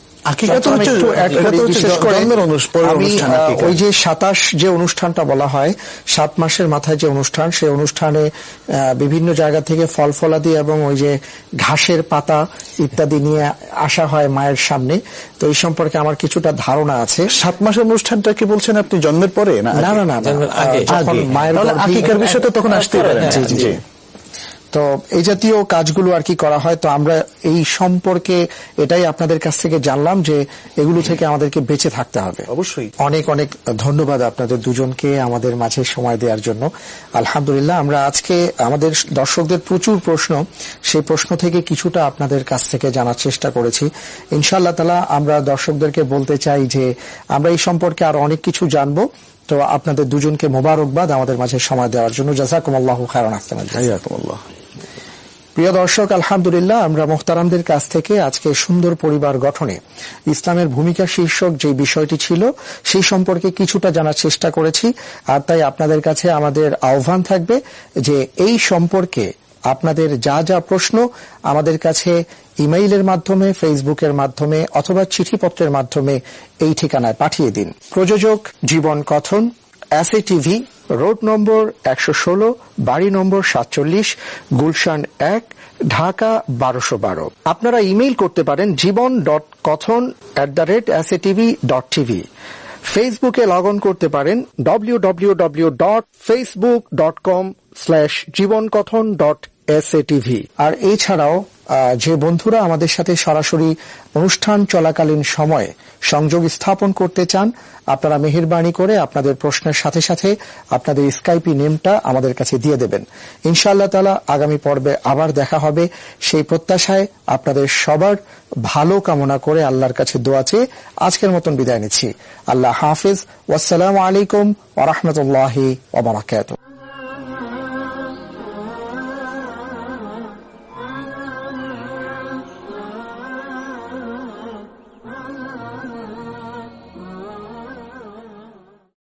ওই যে সাতাশ যে অনুষ্ঠানটা বলা হয়, সাত মাসের মাথায় যে অনুষ্ঠান, সেই অনুষ্ঠানে বিভিন্ন জায়গা থেকে ফল ফলাদি এবং ওই যে ঘাসের পাতা ইত্যাদি নিয়ে আসা হয় মায়ের সামনে। তো এই সম্পর্কে আমার কিছুটা ধারণা আছে। সাত মাসের অনুষ্ঠানটা কি বলছেন আপনি জন্মের পরে? না না না, মায়ের আকিকার বিষয়টা তখন আসতে পারে। জি জি। তো এই জাতীয় কাজগুলো আর কি করা হয়। তো আমরা এই সম্পর্কে এটাই আপনাদের কাছ থেকে জানলাম যে এগুলো থেকে আমাদেরকে বেঁচে থাকতে হবে। অবশ্যই। অনেক অনেক ধন্যবাদ আপনাদের দুজনকে আমাদের মাঝে সময় দেওয়ার জন্য। আলহামদুলিল্লাহ, আমরা আজকে আমাদের দর্শকদের প্রচুর প্রশ্ন, সেই প্রশ্ন থেকে কিছুটা আপনাদের কাছ থেকে জানার চেষ্টা করেছি। ইনশাআল্লাহ তাআলা আমরা দর্শকদেরকে বলতে চাই যে আমরা এই সম্পর্কে আরো অনেক কিছু জানবো। তো আপনাদের দুজনকে মোবারকবাদ আমাদের মাঝে সময় দেওয়ার জন্য। জাযাকুমুল্লাহু খায়রান। হায়াকুমুল্লাহ। প্রিয় দর্শক, আলহামদুলিল্লাহ আমরা মুহতারামদের কাছ থেকে আজকে সুন্দর পরিবার গঠনে ইসলামের ভূমিকা শীর্ষক যে বিষয়টি ছিল সেই সম্পর্কে কিছুটা জানার চেষ্টা করেছি। আর তাই আপনাদের কাছে আমাদের আহ্বান থাকবে যে এই সম্পর্কে আপনাদের যা যা প্রশ্ন আমাদের কাছে ইমেইলের মাধ্যমে, ফেসবুকের মাধ্যমে অথবা চিঠিপত্রের মাধ্যমে এই ঠিকানায় পাঠিয়ে দিন। প্রযোজক জীবন কথন, এসএ টিভি, রোড নম্বর একশো ষোলো, বাড়ি নম্বর সাতচল্লিশ, গুলশান এক, ঢাকা বারোশো বারো। আপনারা ইমেইল করতে পারেন Jibon dot Kothon at the rate S A TV dot TV. ফেসবুকে লগ অন করতে পারেন W W W dot Facebook dot com slash Jibon Kothon dot S A TV. আর এছাড়াও যে বন্ধুরা আমাদের সাথে সরাসরি অনুষ্ঠান চলাকালীন সময়ে সংযোগ স্থাপন করতে চান, আপনারা মেহেরবানি করে আপনাদের প্রশ্নের সাথে সাথে আপনাদের স্কাইপি নেমটা আমাদের কাছে দিয়ে দেবেন। ইনশাআল্লাহ তাআলা আগামী পর্বে আবার দেখা হবে সেই প্রত্যাশায় আপনাদের সবার ভালো কামনা করে আল্লাহর কাছে দোয়া চেয়ে আজকের মতন বিদায় নিচ্ছি। আল্লাহ হাফিজ। ওয়াসসালামু আলাইকুম ওয়া রাহমাতুল্লাহি ওয়া বারাকাতুহু।